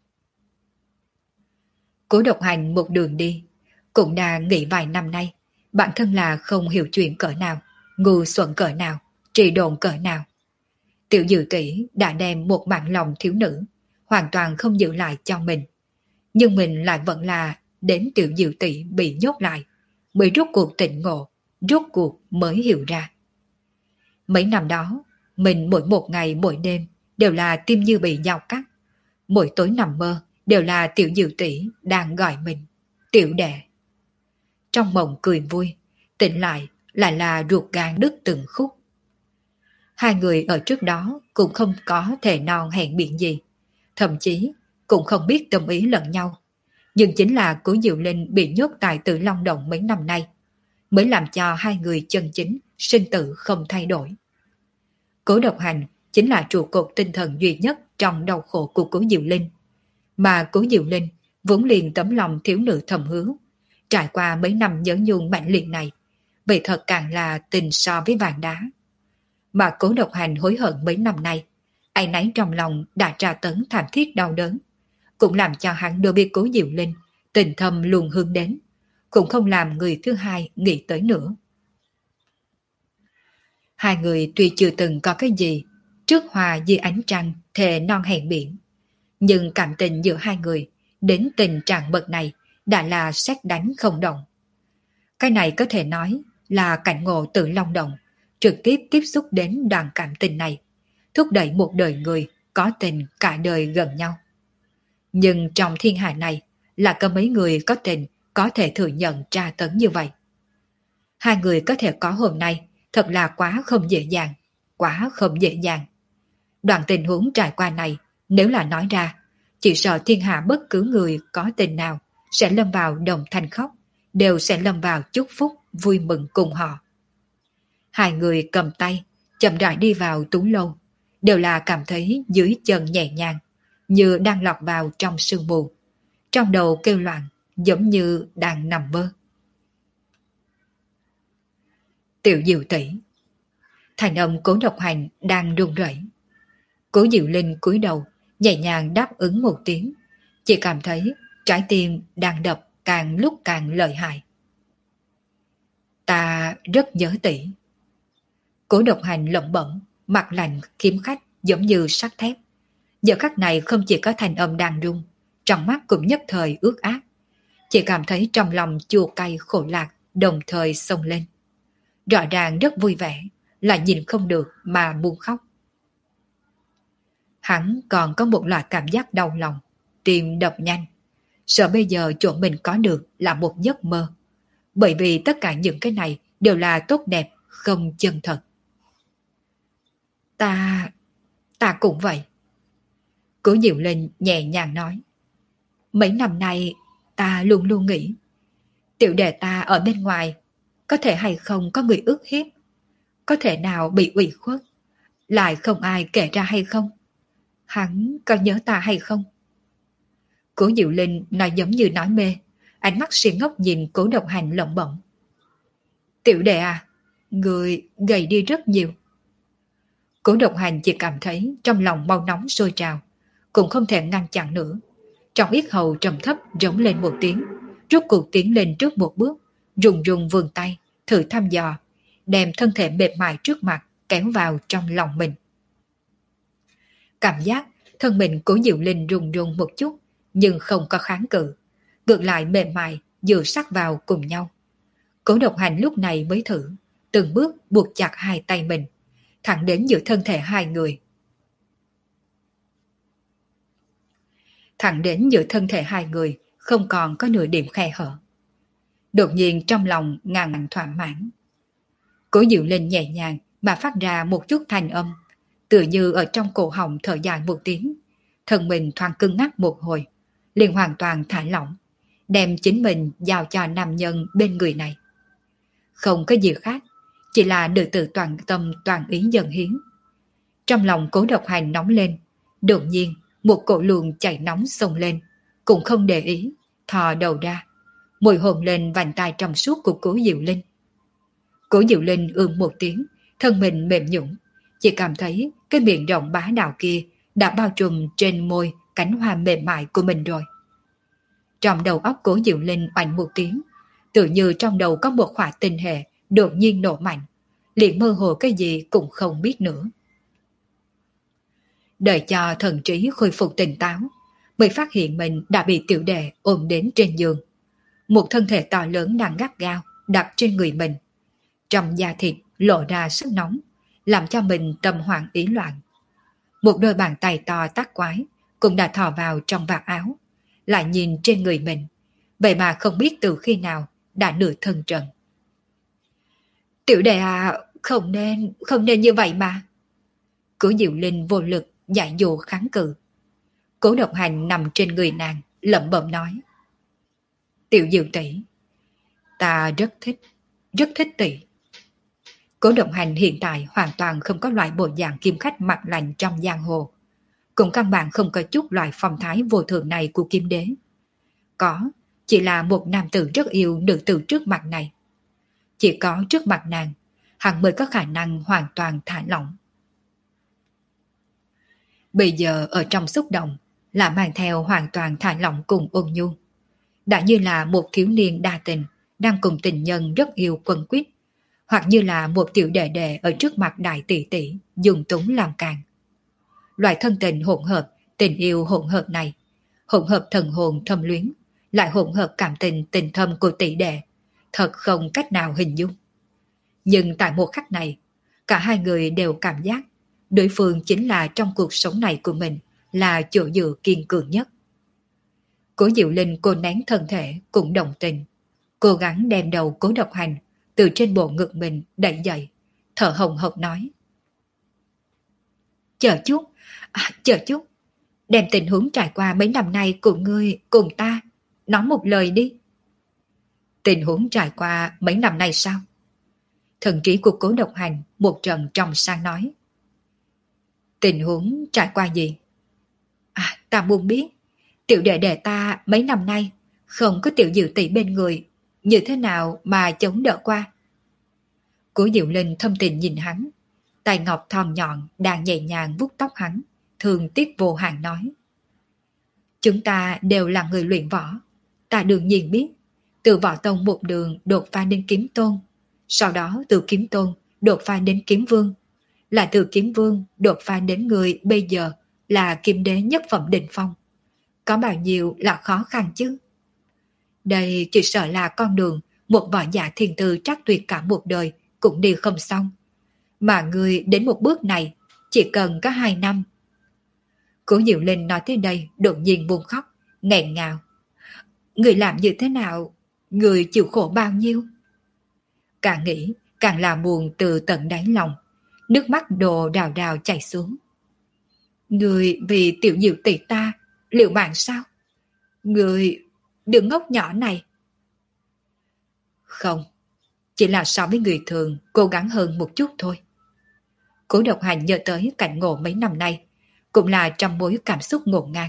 Cố Độc Hành một đường đi, cũng đã nghĩ vài năm nay, bản thân là không hiểu chuyện cỡ nào, ngu xuẩn cỡ nào, trì độn cỡ nào. Tiểu Diệu tỷ đã đem một mạng lòng thiếu nữ, hoàn toàn không giữ lại cho mình. Nhưng mình lại vẫn là đến Tiểu Diệu tỷ bị nhốt lại, mới rốt cuộc tỉnh ngộ, rốt cuộc mới hiểu ra. Mấy năm đó, mình mỗi một ngày mỗi đêm đều là tim như bị dao cắt. Mỗi tối nằm mơ đều là Tiểu Diệu tỷ đang gọi mình, tiểu đệ. Trong mộng cười vui, tỉnh lại lại là ruột gan đứt từng khúc. Hai người ở trước đó cũng không có thể non hẹn biển gì, thậm chí cũng không biết tâm ý lẫn nhau. Nhưng chính là Cố Diệu Linh bị nhốt tại Tử Long Động mấy năm nay, mới làm cho hai người chân chính sinh tử không thay đổi. Cố Độc Hành chính là trụ cột tinh thần duy nhất trong đau khổ của Cố Diệu Linh. Mà Cố Diệu Linh vốn liền tấm lòng thiếu nữ thầm hứa, trải qua mấy năm nhớ nhung mạnh liệt này, vậy thật càng là tình so với vàng đá. Mà Cố Độc Hành hối hận mấy năm nay, áy náy trong lòng đã tra tấn thảm thiết đau đớn, cũng làm cho hắn đối với Cố Diệu Linh tình thầm luôn hướng đến, cũng không làm người thứ hai nghĩ tới nữa. Hai người tuy chưa từng có cái gì, trước hòa dưới ánh trăng thề non hẹn biển, nhưng cảm tình giữa hai người đến tình trạng bậc này đã là sét đánh không động. Cái này có thể nói là cảnh ngộ Tử Long Động trực tiếp tiếp xúc đến đoạn cảm tình này, thúc đẩy một đời người có tình cả đời gần nhau. Nhưng trong thiên hạ này là có mấy người có tình có thể thừa nhận tra tấn như vậy. Hai người có thể có hôm nay thật là quá không dễ dàng, quá không dễ dàng. Đoạn tình huống trải qua này nếu là nói ra, chỉ sợ thiên hạ bất cứ người có tình nào sẽ lâm vào đồng thanh khóc, đều sẽ lâm vào chúc phúc vui mừng cùng họ. Hai người cầm tay, chậm rãi đi vào tú lâu, đều là cảm thấy dưới chân nhẹ nhàng, như đang lọt vào trong sương mù, trong đầu kêu loạn, giống như đang nằm mơ. Tiểu Diệu tỷ. Thành âm Cố Độc Hành đang run rẩy. Cố Diệu Linh cúi đầu, nhẹ nhàng đáp ứng một tiếng, chỉ cảm thấy trái tim đang đập càng lúc càng lợi hại. Ta rất nhớ tỷ. Cố Độc Hành lẩm bẩm, mặt lạnh kiếm khách giống như sắt thép. Giờ khắc này không chỉ có thành âm đang rung, trong mắt cũng nhất thời ướt át, chỉ cảm thấy trong lòng chua cay khổ lạc đồng thời xông lên. Rõ ràng rất vui vẻ, lại nhìn không được mà muốn khóc. Hắn còn có một loại cảm giác đau lòng, tim đập nhanh, sợ bây giờ chỗ mình có được là một giấc mơ, bởi vì tất cả những cái này đều là tốt đẹp, không chân thật. Ta... ta cũng vậy. Cố Diệu Linh nhẹ nhàng nói. Mấy năm nay ta luôn luôn nghĩ, tiểu đệ ta ở bên ngoài có thể hay không có người ức hiếp, có thể nào bị ủy khuất, lại không ai kể ra hay không? Hắn có nhớ ta hay không? Cố Diệu Linh nói giống như nói mê, ánh mắt si ngốc nhìn Cố Độc Hành lẩm bẩm. Tiểu đệ à, người gầy đi rất nhiều. Cố Độc Hành chỉ cảm thấy trong lòng mau nóng sôi trào, cũng không thể ngăn chặn nữa. Trong yết hầu trầm thấp rống lên một tiếng, rút cuộc tiến lên trước một bước, rùng rùng vươn tay, thử thăm dò, đem thân thể mệt mại trước mặt kéo vào trong lòng mình. Cảm giác thân mình Cố Diệu Linh rùng rùng một chút, nhưng không có kháng cự, ngược lại mềm mại dựa sát vào cùng nhau. Cố Độc Hành lúc này mới thử, từng bước buộc chặt hai tay mình, thẳng đến giữa thân thể hai người. Thẳng đến giữa thân thể hai người, không còn có nửa điểm khe hở. Đột nhiên trong lòng ngàn ngàn thỏa mãn. Cố Diệu Linh nhẹ nhàng mà phát ra một chút thanh âm, tựa như ở trong cổ họng thở dài một tiếng, thân mình thoáng cứng ngắc một hồi, liền hoàn toàn thả lỏng, đem chính mình giao cho nam nhân bên người này. Không có gì khác, chỉ là nữ tử toàn tâm toàn ý dần hiến. Trong lòng Cố Độc Hành nóng lên, đột nhiên một cổ luồng chảy nóng xông lên, cũng không để ý, thò đầu ra, mùi hồn lên vành tai trong suốt của Cố Diệu Linh. Cố Diệu Linh ưm một tiếng, thân mình mềm nhũn, chỉ cảm thấy cái miệng rộng bá đạo kia đã bao trùm trên môi cánh hoa mềm mại của mình rồi. Trong đầu óc Cố Diệu Linh oanh một tiếng, tự như trong đầu có một hỏa tinh hệ đột nhiên nổ mạnh, liền mơ hồ cái gì cũng không biết nữa. Đợi cho thần trí khôi phục tỉnh táo, mới phát hiện mình đã bị tiểu đệ ôm đến trên giường. Một thân thể to lớn đang gắt gao đặt trên người mình. Trong da thịt lộ ra sức nóng, làm cho mình tâm hoảng ý loạn. Một đôi bàn tay to tác quái cũng đã thò vào trong vạt áo, lại nhìn trên người mình, vậy mà không biết từ khi nào đã nửa thân trần. Tiểu đệ à, không nên, không nên như vậy mà. Cố Diệu Linh vô lực giải dụ kháng cự. Cố Độc Hành nằm trên người nàng, lẩm bẩm nói. Tiểu Diệu tỷ, ta rất thích, rất thích tỷ. Cố Độc Hành hiện tại hoàn toàn không có loại bộ dạng kim khách mặt lạnh trong giang hồ, cũng căn bản không có chút loại phong thái vô thường này của kim đế. Có, chỉ là một nam tử rất yêu nữ tử trước mặt này. Chỉ có trước mặt nàng, hắn mới có khả năng hoàn toàn thả lỏng. Bây giờ ở trong xúc động là mang theo hoàn toàn thả lỏng cùng ôn nhu. Đã như là một thiếu niên đa tình đang cùng tình nhân rất yêu quấn quýt, hoặc như là một tiểu đệ đệ ở trước mặt đại tỷ tỷ dùng túng làm càng. Loại thân tình hỗn hợp, tình yêu hỗn hợp này, hỗn hợp thần hồn thâm luyến, lại hỗn hợp cảm tình tình thâm của tỷ đệ, thật không cách nào hình dung. Nhưng tại một khắc này, cả hai người đều cảm giác đối phương chính là trong cuộc sống này của mình là chỗ dựa kiên cường nhất. Cố Diệu Linh cô nén thân thể cũng đồng tình, cố gắng đem đầu Cố Độc Hành từ trên bộ ngực mình đẩy dậy, thở hồng hộc nói. Chờ chút, à, chờ chút, đem tình huống trải qua mấy năm nay của ngươi cùng ta, nói một lời đi. Tình huống trải qua mấy năm nay sao? Thần trí của Cố Độc Hành một trận trong sang nói. Tình huống trải qua gì? À, ta muốn biết, Tiểu đệ đệ ta mấy năm nay không có tiểu Diệu tỷ bên người, như thế nào mà chống đỡ qua? Cố Diệu Linh thâm tình nhìn hắn, tay ngọc thon nhọn đang nhẹ nhàng vuốt tóc hắn, thường tiếc vô hạn nói. Chúng ta đều là người luyện võ, ta đương nhiên biết, từ võ tông một đường đột phá đến kiếm tôn, sau đó từ kiếm tôn đột phá đến kiếm vương, là từ kiếm vương đột phá đến người bây giờ là kim đế nhất phẩm đỉnh phong. Có bao nhiêu là khó khăn chứ? Đây chỉ sợ là con đường một võ giả thiên tư trắc tuyệt cả một đời cũng đi không xong. Mà người đến một bước này chỉ cần có hai năm. Cố Diệu Linh nói tới đây đột nhiên buông khóc, nghẹn ngào. Người làm như thế nào? Người chịu khổ bao nhiêu? Càng nghĩ càng là buồn từ tận đáy lòng, nước mắt đồ đào đào chảy xuống. Người vì tiểu Diệu tỷ ta liệu mạng sao? Người đừng ngốc nhỏ này. Không, chỉ là so với người thường cố gắng hơn một chút thôi. Cố Độc Hành nhớ tới cảnh ngộ mấy năm nay, cũng là trong mối cảm xúc ngổn ngang.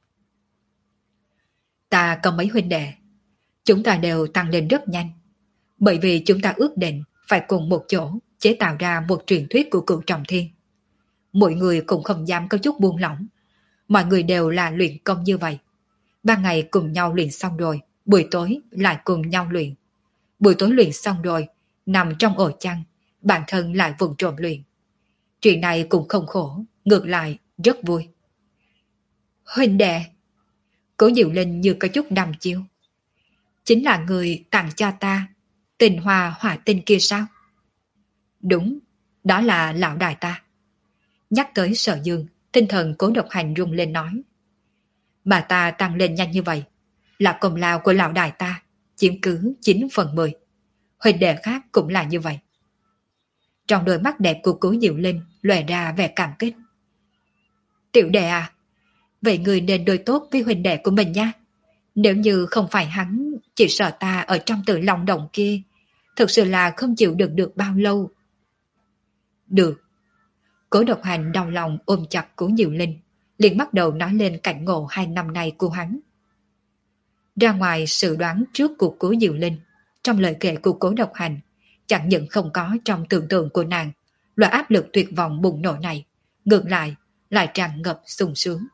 Ta có mấy huynh đệ, chúng ta đều tăng lên rất nhanh, bởi vì chúng ta ước định phải cùng một chỗ chế tạo ra một truyền thuyết của Cửu Trọng Thiên. Mỗi người cũng không dám có chút buông lỏng, mọi người đều là luyện công như vậy. Ban ngày cùng nhau luyện xong rồi, buổi tối lại cùng nhau luyện. Buổi tối luyện xong rồi, nằm trong ổ chăn, bản thân lại vùng trộm luyện. Chuyện này cũng không khổ, ngược lại rất vui. Huynh đệ, Cố Diệu Linh như có chút đăm chiêu. Chính là người tặng cho ta tình hoa hỏa tinh kia sao? Đúng, đó là lão đại ta. Nhắc tới Sở Dương, tinh thần Cố Độc Hành rung lên nói. Mà ta tăng lên nhanh như vậy là công lao của lão đại ta, chiếm cứ chín phần mười. Huynh đệ khác cũng là như vậy. Trong đôi mắt đẹp của Cố Diệu Linh lóe ra vẻ cảm kích. Tiểu đệ à, vậy người nên đối tốt với huynh đệ của mình nha. Nếu như không phải hắn, chỉ sợ ta ở trong tự lòng động kia thực sự là không chịu đựng được bao lâu. Được. Cố Độc Hành đau lòng ôm chặt Cố Diệu Linh, liền bắt đầu nói lên cảnh ngộ hai năm nay của hắn. Ra ngoài sự đoán trước của Cố Diệu Linh, trong lời kể của Cố Độc Hành, chẳng những không có trong tưởng tượng của nàng loại áp lực tuyệt vọng bùng nổ này, ngược lại lại tràn ngập sung sướng.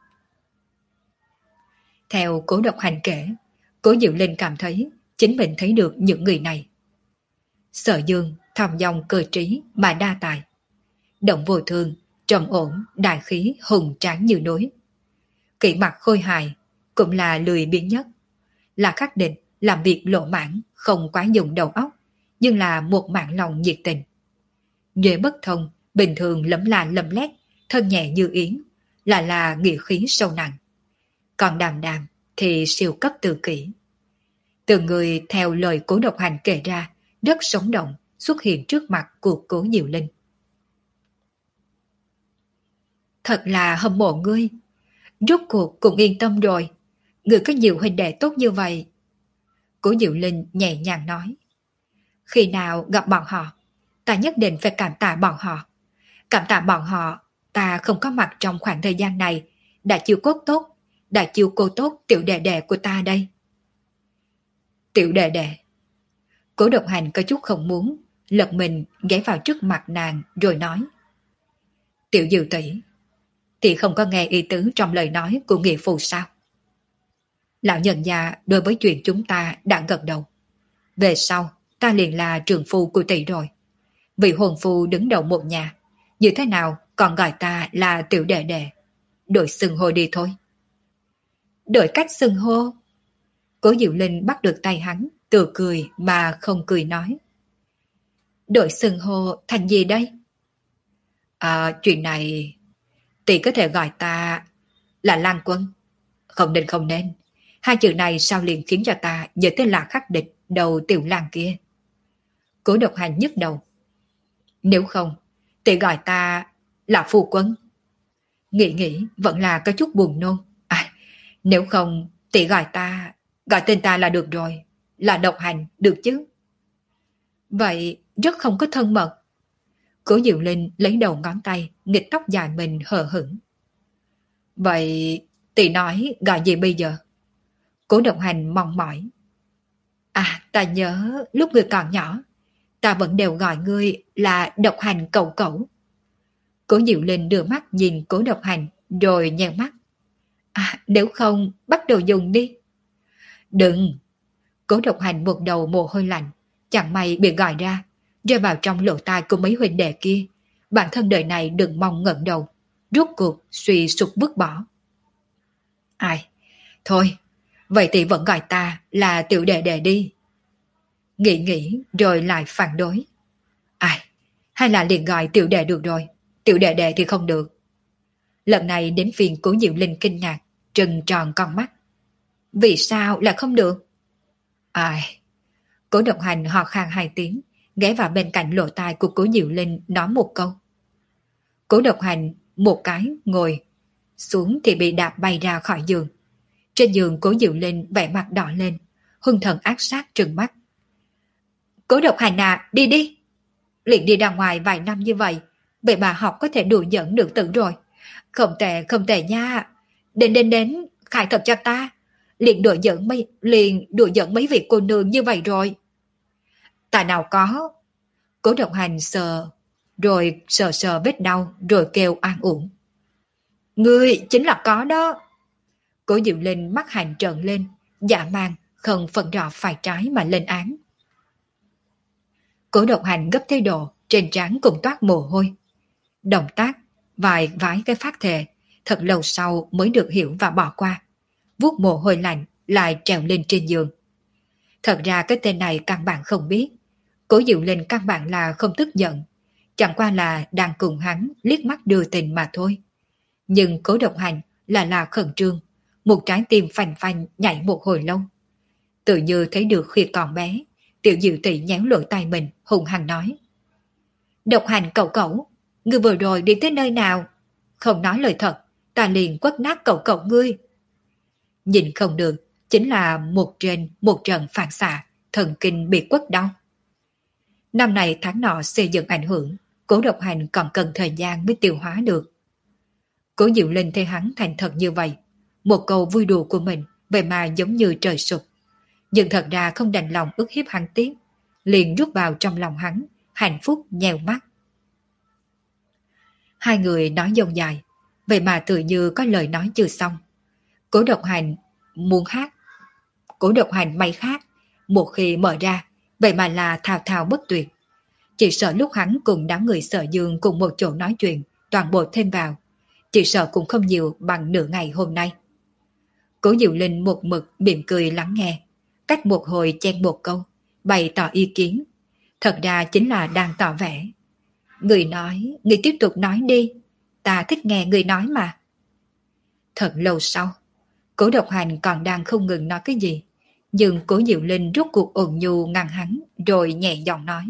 Theo Cố Độc Hành kể, Cố Diệu Linh cảm thấy chính mình thấy được những người này. Sở Dương thong dong cơ trí mà đa tài, động vô thương, trầm ổn, đại khí, hùng tráng như núi. Kỹ mặt khôi hài, cũng là lười biếng nhất, là khắc định làm việc lộ mãn, không quá dùng đầu óc, nhưng là một mạng lòng nhiệt tình. Duệ bất thông, bình thường lấm la lấm lét, thân nhẹ như yến, là là nghĩa khí sâu nặng. Còn Đàm Đàm thì siêu cấp tự kỷ. Từ người theo lời Cố Độc Hành kể ra, rất sống động xuất hiện trước mặt của Cố Diệu Linh. Thật là hâm mộ ngươi. Rốt cuộc cũng yên tâm rồi. Ngươi có nhiều huynh đệ tốt như vậy. Cố Diệu Linh nhẹ nhàng nói. Khi nào gặp bọn họ, ta nhất định phải cảm tạ bọn họ. Cảm tạ bọn họ, ta không có mặt trong khoảng thời gian này, đã chiêu cốt tốt, đã chiêu cô tốt tiểu đệ đệ của ta đây. Tiểu đệ đệ. Cố Độc Hành có chút không muốn, lật mình ghé vào trước mặt nàng rồi nói. Tiểu Diệu tỷ, thì không có nghe ý tứ trong lời nói của nghĩa phụ sao? Lão nhân già đối với chuyện chúng ta đã gật đầu. Về sau, ta liền là trường phu của tỷ rồi. Vị hồn phu đứng đầu một nhà, như thế nào còn gọi ta là tiểu đệ đệ. Đổi xưng hô đi thôi. Đổi cách xưng hô. Cố Diệu Linh bắt được tay hắn, tự cười mà không cười nói. Đổi xưng hô thành gì đây? À, chuyện này tỷ có thể gọi ta là Lan Quân. Không nên không nên. Hai chữ này sao liền khiến cho ta nhớ tới là khắc địch đầu tiểu Lan kia. Cố Độc Hành nhức đầu. Nếu không, tỷ gọi ta là phu quân. Nghĩ nghĩ vẫn là có chút buồn nôn. À, nếu không tỷ gọi ta, gọi tên ta là được rồi. Là Độc Hành, được chứ? Vậy rất không có thân mật. Cố Diệu Linh lấy đầu ngón tay nghịch tóc dài mình hờ hững. Vậy Tỷ nói gọi gì bây giờ? Cố Độc Hành mong mỏi. À, ta nhớ lúc ngươi còn nhỏ, ta vẫn đều gọi ngươi là Độc Hành cậu cậu. Cố Diệu Linh đưa mắt nhìn Cố Độc Hành rồi nheo mắt. À, nếu không bắt đầu dùng đi. Đừng. Cố Độc Hành một đầu mồ hôi lạnh, chẳng may bị gọi ra, rơi vào trong lỗ tai của mấy huynh đệ kia. Bản thân đời này đừng mong ngẩng đầu, rốt cuộc suy sụp vứt bỏ. Ai? Thôi, vậy thì vẫn gọi ta là tiểu đệ đệ đi. Nghĩ nghĩ rồi lại phản đối. Ai? Hay là liền gọi tiểu đệ được rồi, tiểu đệ đệ thì không được. Lần này đến phiên Cố Diệu Linh kinh ngạc, trừng tròn con mắt. Vì sao lại không được? Ai? Cố Độc Hành ho khan hai tiếng, ghé vào bên cạnh lỗ tai của Cố Diệu Linh nói một câu. Cố Độc Hành một cái ngồi xuống thì bị đạp bay ra khỏi giường. Trên giường Cố Diệu Linh vẻ mặt đỏ lên, hung thần ác sát trừng mắt. Cố Độc Hành à, đi đi. Liền đi ra ngoài vài năm như vậy, vậy mà học có thể đùa giỡn được tử rồi. Không tệ, không tệ nha. Đến đến đến, khai thật cho ta. Liền đùa giỡn mấy, liền đùa giỡn mấy vị cô nương như vậy rồi. Ta nào có. Cố Độc Hành sờ, rồi sờ sờ vết đau, rồi kêu an ủi. Ngươi chính là có đó. Cố Diệu Linh mắt hành trợn lên, dạ mang, không phần rõ phải trái mà lên án. Cố Độc Hành gấp thế độ, trên trán cùng toát mồ hôi. Động tác, vài vái cái phát thệ, thật lâu sau mới được hiểu và bỏ qua. Vuốt mồ hôi lạnh, lại trèo lên trên giường. Thật ra cái tên này căn bản không biết. Cố Diệu Linh căn bản là không tức giận, chẳng qua là đang cùng hắn liếc mắt đưa tình mà thôi. Nhưng Cố Độc Hành là là khẩn trương, một trái tim phanh phanh nhảy một hồi lâu. Tự như thấy được khi còn bé, Tiểu Diệu Tỷ nhéo lỗ tai mình, hùng hăng nói. Độc Hành cậu cậu, ngươi vừa rồi đi tới nơi nào? Không nói lời thật, ta liền quất nát cậu cậu ngươi. Nhìn không được, chính là một trên một trận phản xạ, thần kinh bị quất đau. Năm này tháng nọ xây dựng ảnh hưởng, Cố Độc Hành còn cần thời gian mới tiêu hóa được. Cố Diệu Linh thấy hắn thành thật như vậy, một câu vui đùa của mình vậy mà giống như trời sụp. Nhưng thật ra không đành lòng ức hiếp hắn tiếp, liền rút vào trong lòng hắn, hạnh phúc nheo mắt. Hai người nói dông dài, vậy mà tự như có lời nói chưa xong. Cố Độc Hành muốn hát, Cố Độc Hành may khác, một khi mở ra, vậy mà là thao thao bất tuyệt. Chỉ sợ lúc hắn cùng đám người Sở Dương cùng một chỗ nói chuyện, toàn bộ thêm vào, chỉ sợ cũng không nhiều bằng nửa ngày hôm nay. Cố Diệu Linh một mực mỉm cười lắng nghe, cách một hồi chen một câu, bày tỏ ý kiến. Thật ra chính là đang tỏ vẻ. Người nói, người tiếp tục nói đi, ta thích nghe người nói mà. Thật lâu sau, Cố Độc Hành còn đang không ngừng nói cái gì, nhưng Cố Diệu Linh rút cuộc ồn nhu ngăn hắn, rồi nhẹ giọng nói.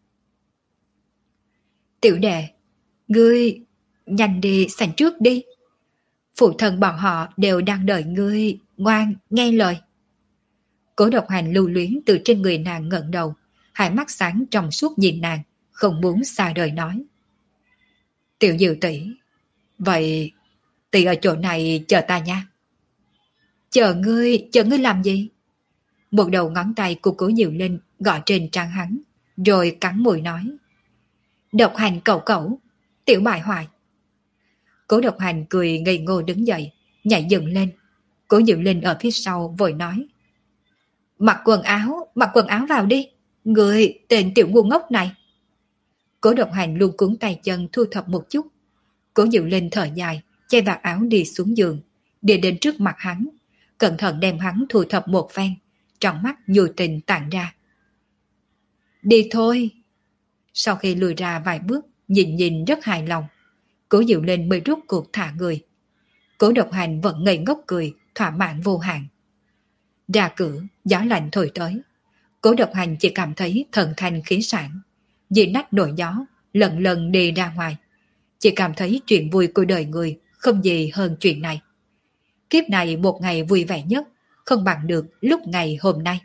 Tiểu đệ, ngươi nhanh đi sảnh trước đi. Phụ thân bọn họ đều đang đợi ngươi, ngoan, nghe lời. Cố Độc Hành lưu luyến từ trên người nàng ngẩng đầu, hai mắt sáng trong suốt nhìn nàng, không muốn xa đời nói. Tiểu Diệu tỷ, vậy tỷ ở chỗ này chờ ta nha. Chờ ngươi, chờ ngươi làm gì? Một đầu ngón tay của Cố Diệu Linh gõ trên trán hắn, rồi cắn môi nói. Độc Hành cậu cậu, tiểu bại hoại. Cố Độc Hành cười ngây ngô đứng dậy, nhảy dựng lên. Cố Diệu Linh ở phía sau vội nói. Mặc quần áo, mặc quần áo vào đi. Người tên tiểu ngu ngốc này. Cố Độc Hành luôn cuốn tay chân thu thập một chút. Cố Diệu Linh thở dài, che vạt áo đi xuống giường, đi đến trước mặt hắn, cẩn thận đem hắn thu thập một phen, trong mắt nhu tình tản ra. Đi thôi. Sau khi lùi ra vài bước, nhìn nhìn rất hài lòng, Cố Diệu Linh mới rút cuộc thả người. Cố Độc Hành vẫn ngây ngốc cười, thỏa mãn vô hạn. Ra cửa, gió lạnh thổi tới. Cố Độc Hành chỉ cảm thấy thần thanh khí sản. Dì nách nổi gió, lần lần đi ra ngoài. Chỉ cảm thấy chuyện vui của đời người không gì hơn chuyện này. Kiếp này một ngày vui vẻ nhất, không bằng được lúc ngày hôm nay.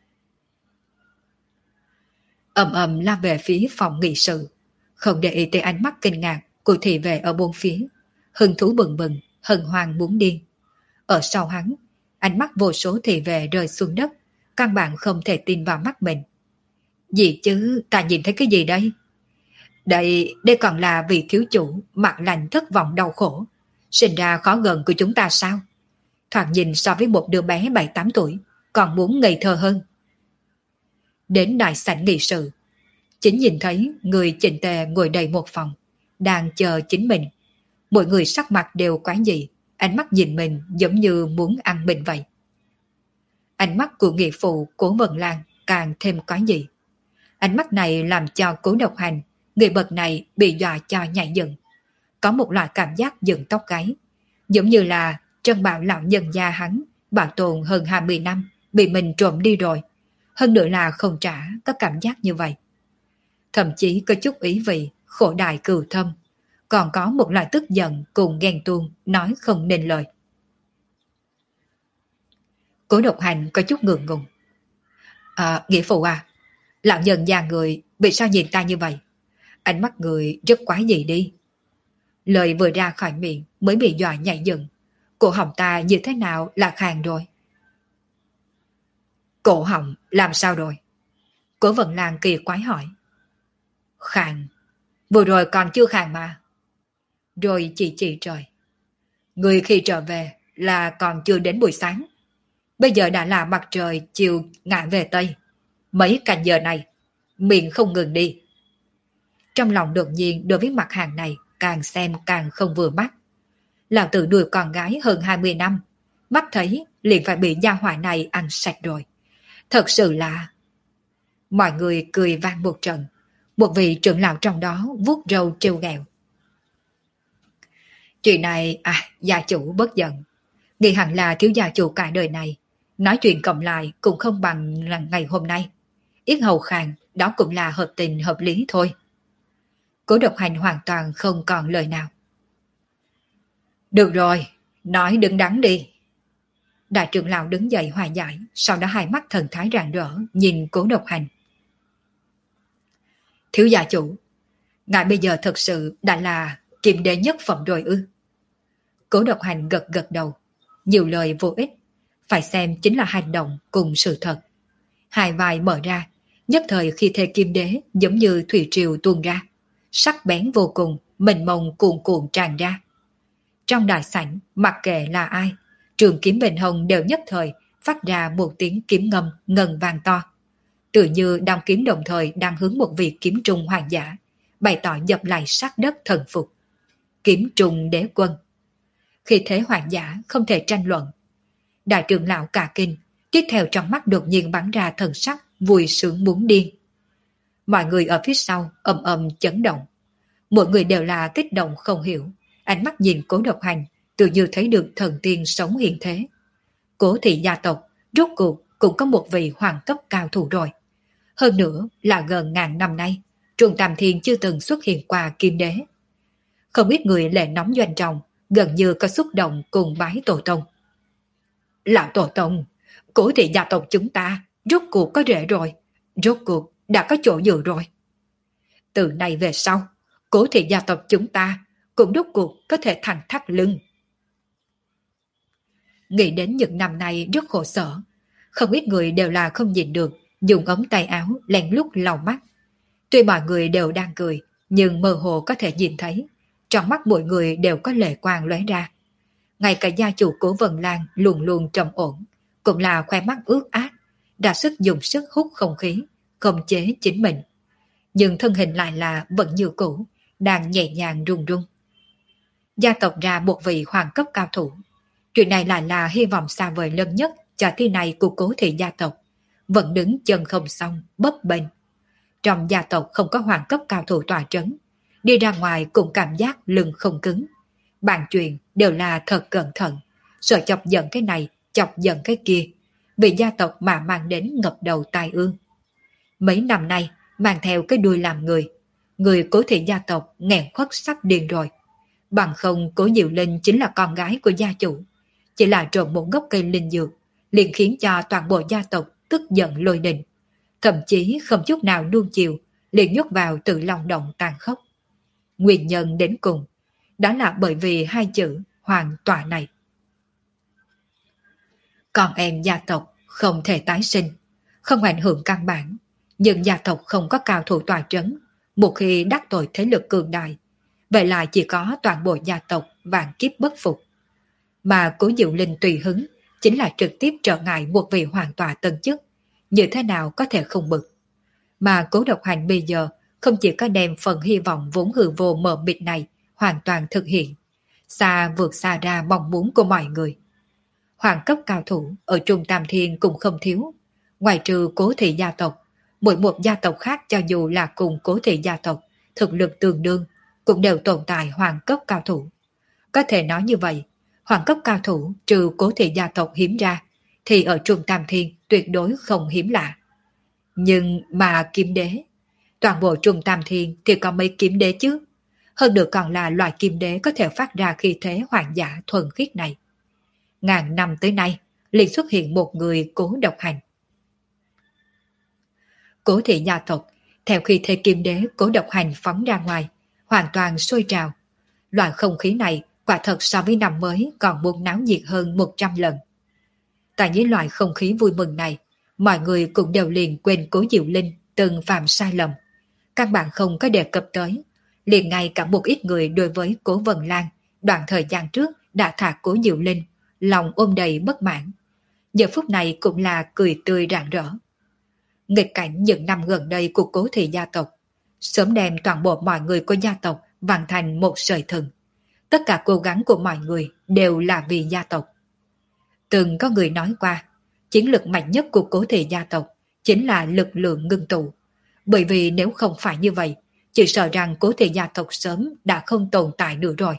Ầm ầm lao về phía phòng nghị sự, không để ý tới ánh mắt kinh ngạc của thị vệ ở bốn phía, hứng thú bừng bừng, hân hoan muốn điên. Ở sau hắn, ánh mắt vô số thị vệ rơi xuống đất, căn bản không thể tin vào mắt mình. Gì chứ, ta nhìn thấy cái gì đây? Đây, đây còn là vị thiếu chủ, mặt lạnh thất vọng đau khổ. Sinh ra khó gần của chúng ta sao? Thoạt nhìn so với một đứa bé bảy tám tuổi, còn muốn ngây thơ hơn. Đến đại sảnh nghị sự, chính nhìn thấy người chỉnh tề ngồi đầy một phòng, đang chờ chính mình. Mỗi người sắc mặt đều quái dị, ánh mắt nhìn mình giống như muốn ăn mình vậy. Ánh mắt của nghĩa phụ Cố Vân Lan càng thêm quái dị. Ánh mắt này làm cho Cố Độc Hành, người bậc này bị dọa cho nhảy dựng. Có một loại cảm giác dựng tóc gáy, giống như là Trân Bảo lão nhân gia hắn bảo tồn hơn hai mươi năm bị mình trộm đi rồi. Hơn nữa là không trả có cảm giác như vậy. Thậm chí có chút ý vị khổ đại cừu thâm, còn có một loại tức giận cùng ghen tuông nói không nên lời. Cố Độc Hành có chút ngượng ngùng. À, nghĩa phụ à, lão nhân già người vì sao nhìn ta như vậy? Ánh mắt người rất quái dị đi. Lời vừa ra khỏi miệng mới bị dọa nhảy dựng. Cổ họng ta như thế nào là khàn rồi? Cổ họng làm sao rồi? Cố Vận Lan kỳ quái hỏi. Khàn, vừa rồi còn chưa khàn mà. Rồi chỉ chỉ trời. Người khi trở về là còn chưa đến buổi sáng. Bây giờ đã là mặt trời chiều ngả về Tây. Mấy canh giờ này, miệng không ngừng đi. Trong lòng đột nhiên đối với mặt hàng này càng xem càng không vừa mắt. Lão tử nuôi con gái hơn hai mươi năm, mắt thấy liền phải bị gia hỏa này ăn sạch rồi. Thật sự là... Mọi người cười vang một trận. Một vị trưởng lão trong đó vuốt râu trêu ghẹo. Chuyện này, à, gia chủ bất giận. Nghĩ hẳn là thiếu gia chủ cả đời này. Nói chuyện cộng lại cũng không bằng là ngày hôm nay. Yết hầu khàn, đó cũng là hợp tình hợp lý thôi. Cố Độc Hành hoàn toàn không còn lời nào. Được rồi, nói đứng đắn đi. Đại trưởng lão đứng dậy hòa giải, sau đó hai mắt thần thái rạng rỡ nhìn Cố Độc Hành. Thiếu gia chủ, ngài bây giờ thật sự đã là kim đế nhất phẩm rồi ư? Cố Độc Hành gật gật đầu, nhiều lời vô ích, phải xem chính là hành động cùng sự thật. Hai vai mở ra, nhất thời khi thê kim đế giống như thủy triều tuôn ra, sắc bén vô cùng, mênh mông cuồn cuộn tràn ra. Trong đại sảnh, mặc kệ là ai, trường kiếm bên hông đều nhất thời phát ra một tiếng kiếm ngâm ngân vang to. Tự như đao kiếm đồng thời đang hướng một vị kiếm trung hoàng giả, bày tỏ dập lại sát đất thần phục. Kiếm trung đế quân. Khi thế hoàng giả không thể tranh luận. Đại trưởng lão cả kinh, tiếp theo trong mắt đột nhiên bắn ra thần sắc vui sướng muốn điên. Mọi người ở phía sau ầm ầm chấn động. Mỗi người đều là kích động không hiểu, ánh mắt nhìn Cố Độc Hành tự như thấy được thần tiên sống hiện thế. Cố thị gia tộc rốt cuộc cũng có một vị hoàng cấp cao thủ rồi. Hơn nữa là gần ngàn năm nay, Trùng Tam Thiên chưa từng xuất hiện qua kim đế. Không ít người lệ nóng doanh trọng, gần như có xúc động cùng bái tổ tông. Lão tổ tông, Cố thị gia tộc chúng ta rốt cuộc có rễ rồi, rốt cuộc đã có chỗ dựa rồi. Từ nay về sau, Cố thị gia tộc chúng ta cũng rốt cuộc có thể thẳng thắt lưng. Nghĩ đến những năm nay rất khổ sở, không ít người đều là không nhìn được, dùng ống tay áo lén lút lau mắt. Tuy mọi người đều đang cười, nhưng mơ hồ có thể nhìn thấy, trong mắt mỗi người đều có lệ quang lóe ra. Ngay cả gia chủ Cố Vân Lan luôn luôn trầm ổn, cũng là khoe mắt ướt át, đã sức dùng sức hút không khí, không chế chính mình. Nhưng thân hình lại là vẫn như cũ, đang nhẹ nhàng run run. Gia tộc ra một vị hoàng cấp cao thủ. Chuyện này lại là hy vọng xa vời lớn nhất cho thi này của Cố thị gia tộc. Vẫn đứng chân không xong, bấp bênh. Trong gia tộc không có hoàng cấp cao thủ tòa trấn, đi ra ngoài cũng cảm giác lưng không cứng. Bàn chuyện đều là thật cẩn thận, sợ chọc giận cái này, chọc giận cái kia, vì gia tộc mà mang đến ngập đầu tai ương. Mấy năm nay, mang theo cái đuôi làm người, người Cố thị gia tộc nghẹn khuất sắp điên rồi. Bằng không Cố Diệu Linh chính là con gái của gia chủ, chỉ là trộm một gốc cây linh dược, liền khiến cho toàn bộ gia tộc tức giận lôi đình. Thậm chí không chút nào nuông chiều, liền nhốt vào tự lòng động tàn khốc. Nguyên nhân đến cùng, đó là bởi vì hai chữ hoàng tọa này. Con em gia tộc không thể tái sinh, không ảnh hưởng căn bản, nhưng gia tộc không có cao thủ tòa trấn, một khi đắc tội thế lực cường đại, vậy là chỉ có toàn bộ gia tộc vạn kiếp bất phục. Mà Cố Diệu Linh tùy hứng chính là trực tiếp trở ngại một vị hoàng tọa tân chức, như thế nào có thể không bực. Mà Cố Độc Hành bây giờ không chỉ có đem phần hy vọng vốn hư vô mờ mịt này hoàn toàn thực hiện, xa vượt xa ra mong muốn của mọi người. Hoàng cấp cao thủ ở Trung Tam Thiên cũng không thiếu, ngoài trừ Cố thị gia tộc, mỗi một gia tộc khác cho dù là cùng Cố thị gia tộc, thực lực tương đương, cũng đều tồn tại hoàng cấp cao thủ. Có thể nói như vậy, hoàng cấp cao thủ trừ Cố thị gia tộc hiếm ra, thì ở Trung Tam Thiên tuyệt đối không hiếm lạ. Nhưng mà kiếm đế, toàn bộ Trung Tam Thiên thì có mấy kiếm đế chứ, hơn nữa còn là loại kiếm đế có thể phát ra khí thế hoàng giả thuần khiết này. Ngàn năm tới nay, liền xuất hiện một người Cố Độc Hành. Cố thị gia tộc, theo khi thế kim đế Cố Độc Hành phóng ra ngoài, hoàn toàn sôi trào. Loại không khí này quả thật so với năm mới còn muốn náo nhiệt hơn một trăm lần. Tại những loại không khí vui mừng này, mọi người cũng đều liền quên Cố Diệu Linh từng phạm sai lầm. Căn bản không có đề cập tới, liền ngay cả một ít người đối với Cố Vân Lan đoạn thời gian trước đã thả Cố Diệu Linh, lòng ôm đầy bất mãn. Giờ phút này cũng là cười tươi rạng rỡ. Nghịch cảnh những năm gần đây của Cố thị gia tộc, sớm đem toàn bộ mọi người của gia tộc hoàn thành một sợi thừng. Tất cả cố gắng của mọi người đều là vì gia tộc. Từng có người nói qua, chiến lược mạnh nhất của Cố thị gia tộc chính là lực lượng ngưng tụ. Bởi vì nếu không phải như vậy, chỉ sợ rằng Cố thị gia tộc sớm đã không tồn tại nữa rồi.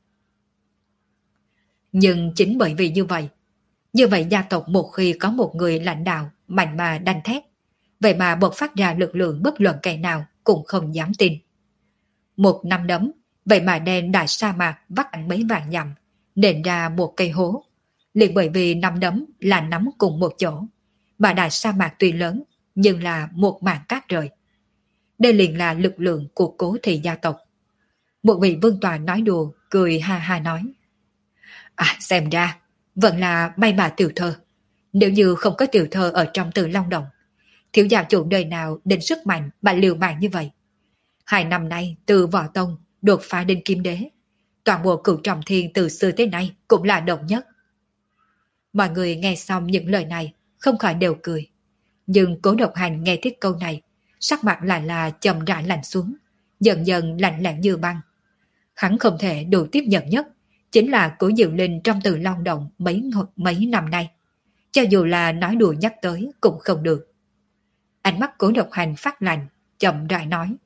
Nhưng chính bởi vì như vậy, như vậy gia tộc một khi có một người lãnh đạo mạnh mà đanh thép, vậy mà bộc phát ra lực lượng bất luận kẻ nào cũng không dám tin. Một năm đấm, vậy mà đem đại sa mạc vắt ảnh mấy vạn dặm, nền ra một cây hố. Liền bởi vì năm đấm là nắm cùng một chỗ, mà đại sa mạc tuy lớn, nhưng là một mảng cát rời. Đây liền là lực lượng của Cố thị gia tộc. Một vị vương tòa nói đùa, cười ha ha nói. À, xem ra, vẫn là may mà tiểu thơ. Nếu như không có tiểu thơ ở trong Từ Long Động, thiếu gia chủ đời nào định sức mạnh mà liều mạng như vậy. Hai năm nay, từ Võ Tông đột phá đến Kim Đế, toàn bộ Cửu Trọng Thiên từ xưa tới nay cũng là độc nhất. Mọi người nghe xong những lời này, không khỏi đều cười. Nhưng Cố Độc Hành nghe thiết câu này, sắc mặt lại là chậm rãi lạnh xuống, dần dần lạnh lẽo như băng. Hắn không thể đủ tiếp nhận nhất, chính là Cố Diệu Linh trong Từ Long Động mấy mấy năm nay. Cho dù là nói đùa nhắc tới cũng không được. Ánh mắt Cố Độc Hành phát lạnh, chậm rãi nói.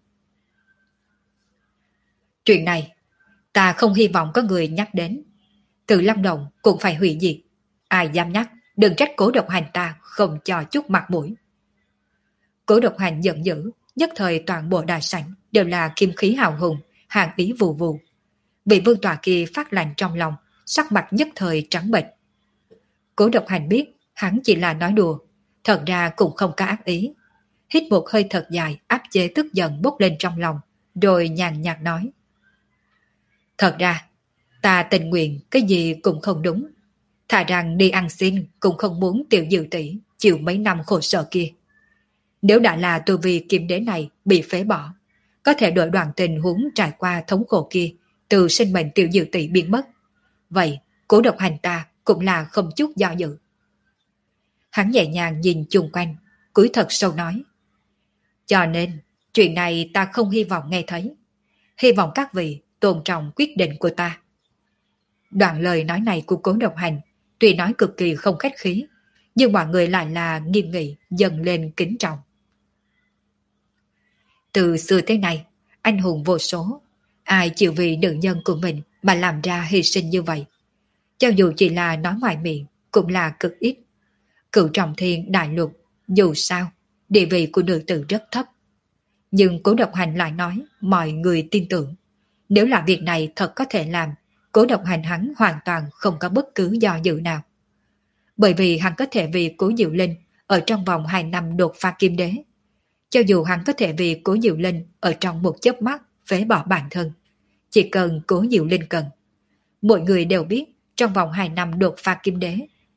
Chuyện này, ta không hy vọng có người nhắc đến. Từ Long Động cũng phải hủy diệt. Ai dám nhắc, đừng trách Cố Độc Hành ta không cho chút mặt mũi. Cố Độc Hành giận dữ, nhất thời toàn bộ đại sảnh đều là kim khí hào hùng, hàng ý vù vù. Vị vương tòa kia phát lạnh trong lòng, sắc mặt nhất thời trắng bệch. Cố Độc Hành biết hắn chỉ là nói đùa, thật ra cũng không có ác ý. Hít một hơi thật dài, áp chế tức giận bốc lên trong lòng, rồi nhàn nhạt nói. Thật ra, ta tình nguyện cái gì cũng không đúng. Thà rằng đi ăn xin cũng không muốn tiểu Diệu tỷ chịu mấy năm khổ sở kia. Nếu đã là tôi vì kiếm đế này bị phế bỏ, có thể đổi đoạn tình huống trải qua thống khổ kia từ sinh mệnh tiểu Diệu tỷ biến mất. Vậy, Cố Độc Hành ta cũng là không chút do dự. Hắn nhẹ nhàng nhìn chung quanh, cúi thật sâu nói. Cho nên, chuyện này ta không hy vọng nghe thấy. Hy vọng các vị tôn trọng quyết định của ta. Đoạn lời nói này của Cố Độc Hành, tuy nói cực kỳ không khách khí, nhưng mọi người lại là nghiêm nghị dần lên kính trọng. Từ xưa tới nay, anh hùng vô số, ai chịu vì nữ nhân của mình mà làm ra hy sinh như vậy. Cho dù chỉ là nói ngoài miệng, cũng là cực ít. Cửu Trọng Thiên đại lục, dù sao, địa vị của nữ tử rất thấp. Nhưng Cố Độc Hành lại nói mọi người tin tưởng. Nếu là việc này thật có thể làm, Cố Độc Hành hắn hoàn toàn không có bất cứ do dự nào. Bởi vì hắn có thể vì Cố Diệu Linh ở trong vòng hai năm đột phá kim đế. Cho dù hắn có thể vì Cố Diệu Linh ở trong một chớp mắt phế bỏ bản thân, chỉ cần Cố Diệu Linh cần. Mọi người đều biết trong vòng hai năm đột phá kim đế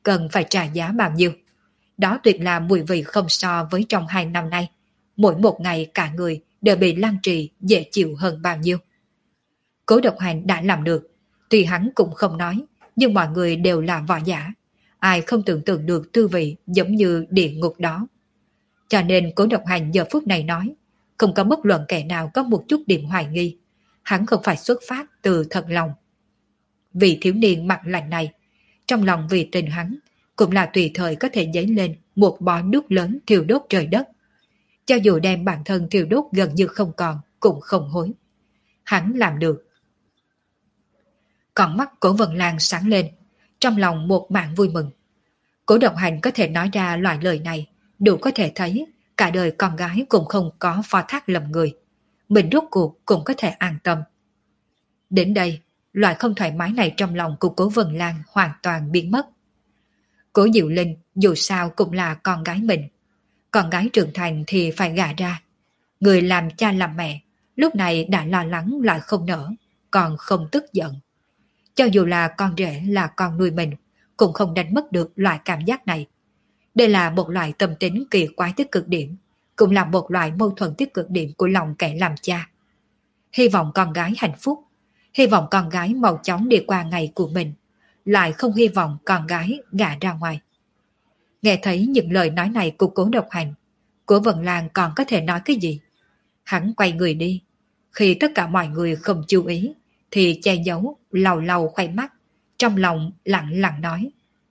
cần phải trả giá bao nhiêu. Đó tuyệt là mùi vị không so với trong hai năm nay. Mỗi một ngày cả người đều bị lăng trì dễ chịu hơn bao nhiêu. Cố Độc Hành đã làm được. Tuy hắn cũng không nói, nhưng mọi người đều là võ giả. Ai không tưởng tượng được tư vị giống như địa ngục đó. Cho nên Cố Độc Hành giờ phút này nói, không có bất luận kẻ nào có một chút điểm hoài nghi. Hắn không phải xuất phát từ thật lòng. Vì thiếu niên mặt lạnh này, trong lòng vì tình hắn, cũng là tùy thời có thể dấy lên một bó đuốc lớn thiêu đốt trời đất. Cho dù đem bản thân thiêu đốt gần như không còn, cũng không hối. Hắn làm được. Còn mắt Cố Vân Lan sáng lên, trong lòng một mảng vui mừng. Cố Độc Hành có thể nói ra loại lời này, đủ có thể thấy cả đời con gái cũng không có phó thác lầm người. Mình rốt cuộc cũng có thể an tâm. Đến đây, loại không thoải mái này trong lòng của Cố Vân Lan hoàn toàn biến mất. Cố Diệu Linh dù sao cũng là con gái mình. Con gái trưởng thành thì phải gả ra. Người làm cha làm mẹ, lúc này đã lo lắng lại không nỡ, còn không tức giận. Cho dù là con rể là con nuôi mình, cũng không đánh mất được loại cảm giác này. Đây là một loại tâm tính kỳ quái tới cực điểm, cũng là một loại mâu thuẫn tới cực điểm của lòng kẻ làm cha. Hy vọng con gái hạnh phúc, hy vọng con gái mau chóng đi qua ngày của mình, lại không hy vọng con gái gả ra ngoài. Nghe thấy những lời nói này của Cố Độc Hành, Cố Vân Lan còn có thể nói cái gì? Hắn quay người đi. Khi tất cả mọi người không chú ý, thì che giấu, lầu lầu khoay mắt, trong lòng lặng lặng nói.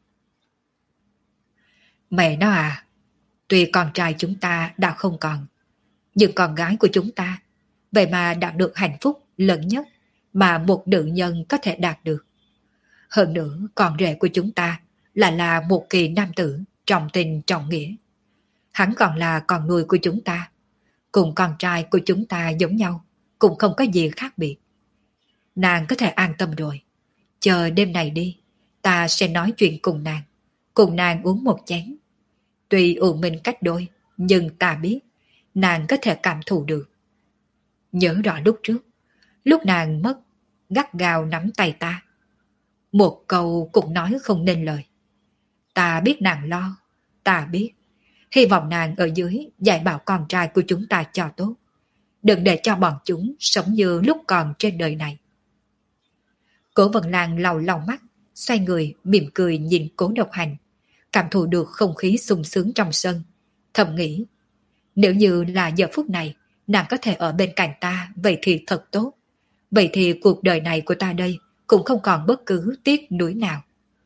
Mẹ nó à, tuy con trai chúng ta đã không còn, nhưng con gái của chúng ta, vậy mà đạt được hạnh phúc lớn nhất mà một nữ nhân có thể đạt được. Hơn nữa, con rể của chúng ta lại là một kỳ nam tử trọng tình trọng nghĩa. Hắn còn là con nuôi của chúng ta, cùng con trai của chúng ta giống nhau, cũng không có gì khác biệt. Nàng có thể an tâm rồi. Chờ đêm này đi, ta sẽ nói chuyện cùng nàng, cùng nàng uống một chén. Tuy u minh cách đôi, nhưng ta biết, nàng có thể cảm thụ được. Nhớ rõ lúc trước, lúc nàng mất, gắt gao nắm tay ta. Một câu cũng nói không nên lời. Ta biết nàng lo, ta biết. Hy vọng nàng ở dưới dạy bảo con trai của chúng ta cho tốt. Đừng để cho bọn chúng sống như lúc còn trên đời này. Cố Vân Lan lau lau mắt, xoay người mỉm cười nhìn Cố Độc Hành, cảm thụ được không khí sung sướng trong sân, thầm nghĩ, nếu như là giờ phút này nàng có thể ở bên cạnh ta, vậy thì thật tốt. Vậy thì cuộc đời này của ta đây cũng không còn bất cứ tiếc nuối nào.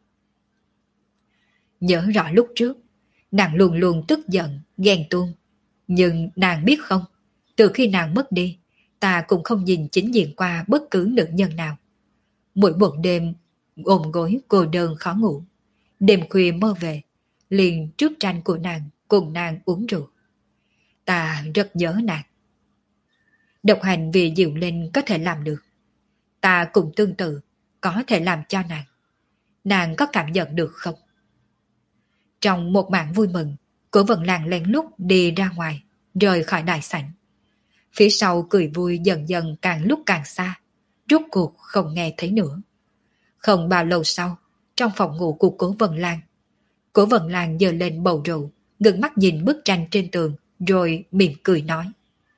Nhớ rõ lúc trước, nàng luôn luôn tức giận, ghen tuông. Nhưng nàng biết không, từ khi nàng mất đi, ta cũng không nhìn chính diện qua bất cứ nữ nhân nào. Mỗi một đêm ôm gối cô đơn khó ngủ, đêm khuya mơ về, liền trước tranh của nàng cùng nàng uống rượu. Ta rất nhớ nàng. Độc Hành vì Diệu Linh có thể làm được, ta cũng tương tự có thể làm cho nàng. Nàng có cảm nhận được không? Trong một mảng vui mừng, Cố Vân Lan lén lút đi ra ngoài, rời khỏi đại sảnh. Phía sau cười vui dần dần càng lúc càng xa, rốt cuộc không nghe thấy nữa. Không bao lâu sau, trong phòng ngủ của Cố Vân Lan, Cố Vân Lan giơ lên bầu rượu, ngước mắt nhìn bức tranh trên tường, rồi mỉm cười nói.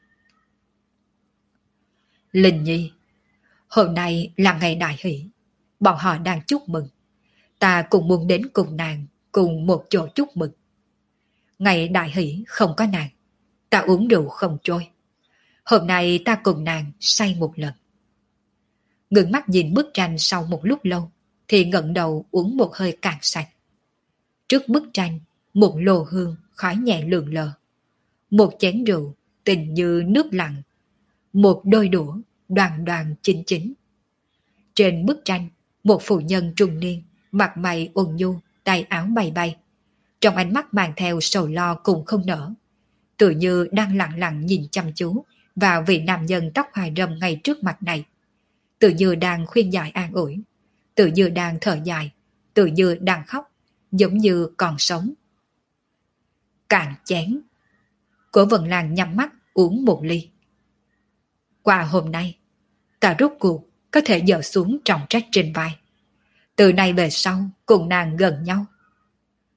Linh Nhi, hôm nay là ngày đại hỷ, bọn họ đang chúc mừng. Ta cũng muốn đến cùng nàng, cùng một chỗ chúc mừng. Ngày đại hỷ không có nàng, ta uống rượu không trôi. Hôm nay ta cùng nàng say một lần. Ngừng mắt nhìn bức tranh sau một lúc lâu, thì ngẩng đầu uống một hơi cạn sạch. Trước bức tranh, một lô hương khói nhẹ lượn lờ. Một chén rượu tình như nước lặng. Một đôi đũa đoàn đoàn chính chính. Trên bức tranh, một phụ nhân trung niên, mặt mày ôn nhu, tay áo bay bay. Trong ánh mắt mang theo sầu lo cùng không nở. Tự như đang lặng lặng nhìn chăm chú vào vị nam nhân tóc hoài râm ngay trước mặt này. Tự như đang khuyên giải an ủi. Tự như đang thở dài. Tự như đang khóc. Giống như còn sống. Cạn chén. Cố Vân Lan nhắm mắt uống một ly. Qua hôm nay, ta rốt cuộc có thể dỡ xuống trọng trách trên vai. Từ nay về sau cùng nàng gần nhau.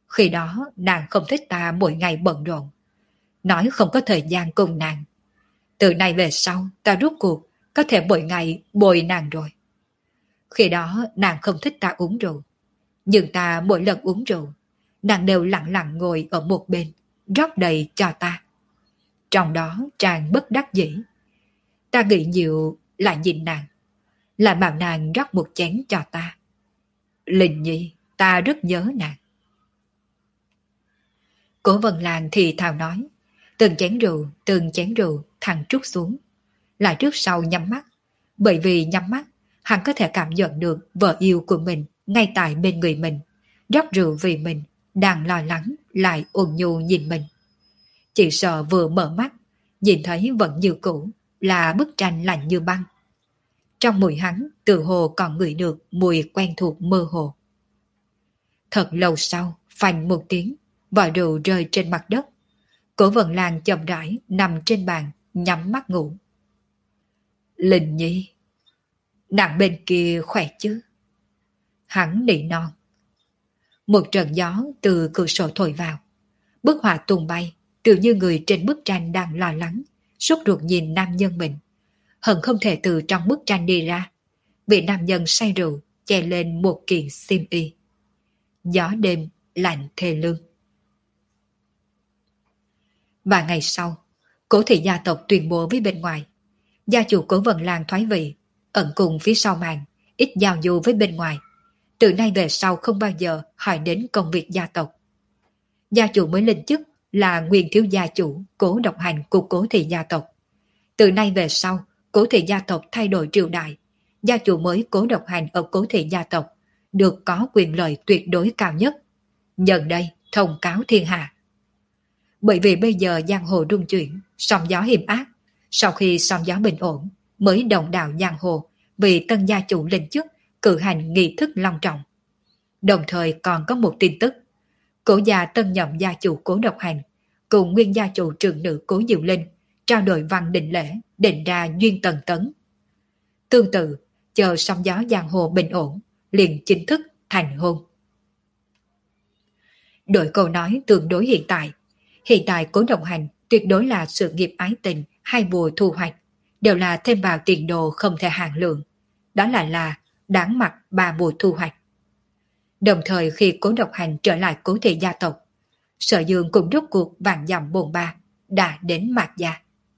Khi đó nàng không thích ta mỗi ngày bận rộn, nói không có thời gian cùng nàng. Từ nay về sau ta rút cuộc có thể mỗi ngày bồi nàng rồi. Khi đó nàng không thích ta uống rượu, nhưng ta mỗi lần uống rượu, nàng đều lặng lặng ngồi ở một bên, rót đầy cho ta. Trong đó tràn bất đắc dĩ. Ta nghĩ nhiều lại nhìn nàng, lại bảo nàng rót một chén cho ta. Linh Nhi, ta rất nhớ nàng. Cố Vân Lan thì thào nói, từng chén rượu, từng chén rượu thằng trút xuống, lại trước sau nhắm mắt, bởi vì nhắm mắt, hắn có thể cảm nhận được vợ yêu của mình ngay tại bên người mình, rót rượu vì mình, đang lo lắng lại ôn nhu nhìn mình. Chỉ sợ vừa mở mắt, nhìn thấy vẫn như cũ, là bức tranh lạnh như băng. Trong mũi hắn tự hồ còn ngửi được mùi quen thuộc mơ hồ. Thật lâu sau, phanh một tiếng, vỏ rượu rơi trên mặt đất. Cố Vân Lan chậm rãi nằm trên bàn, nhắm mắt ngủ. Linh Nhi, nàng bên kia khỏe chứ? Hắn nỉ non. Một trận gió từ cửa sổ thổi vào. Bức họa tung bay, tự như người trên bức tranh đang lo lắng, sốt ruột nhìn nam nhân mình. Hận không thể từ trong bức tranh đi ra. Vị nam nhân say rượu, che lên một kiện xiêm y. Gió đêm lạnh thê lương. Và ngày sau, Cố thị gia tộc tuyên bố với bên ngoài. Gia chủ Cố Vân Lan thoái vị, ẩn cùng phía sau màn, ít giao du với bên ngoài. Từ nay về sau không bao giờ hỏi đến công việc gia tộc. Gia chủ mới lên chức là nguyên thiếu gia chủ Cố độc hành của Cố thị gia tộc. Từ nay về sau, Cố thị gia tộc thay đổi triều đại. Gia chủ mới Cố độc hành ở Cố thị gia tộc được có quyền lợi tuyệt đối cao nhất. Nhân đây thông cáo thiên hạ. Bởi vì bây giờ giang hồ rung chuyển, sóng gió hiểm ác. Sau khi sóng gió bình ổn, mới đồng đạo giang hồ vì tân gia chủ lên chức cử hành nghi thức long trọng. Đồng thời còn có một tin tức. Cố gia tân nhậm gia chủ Cố độc hành cùng nguyên gia chủ trưởng nữ Cố Diệu Linh trao đổi văn định lễ, định ra duyên tần tấn. Tương tự, chờ sóng gió giang hồ bình ổn, liền chính thức thành hôn. Đổi câu nói tương đối hiện tại. Hiện tại Cố độc hành tuyệt đối là sự nghiệp ái tình hay mùa thu hoạch, đều là thêm vào tiền đồ không thể hạn lượng. Đó là là đáng mặc ba mùa thu hoạch. Đồng thời khi Cố độc hành trở lại Cố thị gia tộc, Sở Dương cũng rốt cuộc vàng dặm bồn ba đã đến Mạc Gia.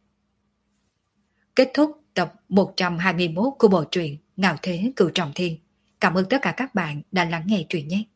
Kết thúc tập một trăm hai mươi mốt của bộ truyện Ngạo Thế Cửu Trọng Thiên. Cảm ơn tất cả các bạn đã lắng nghe truyện nhé.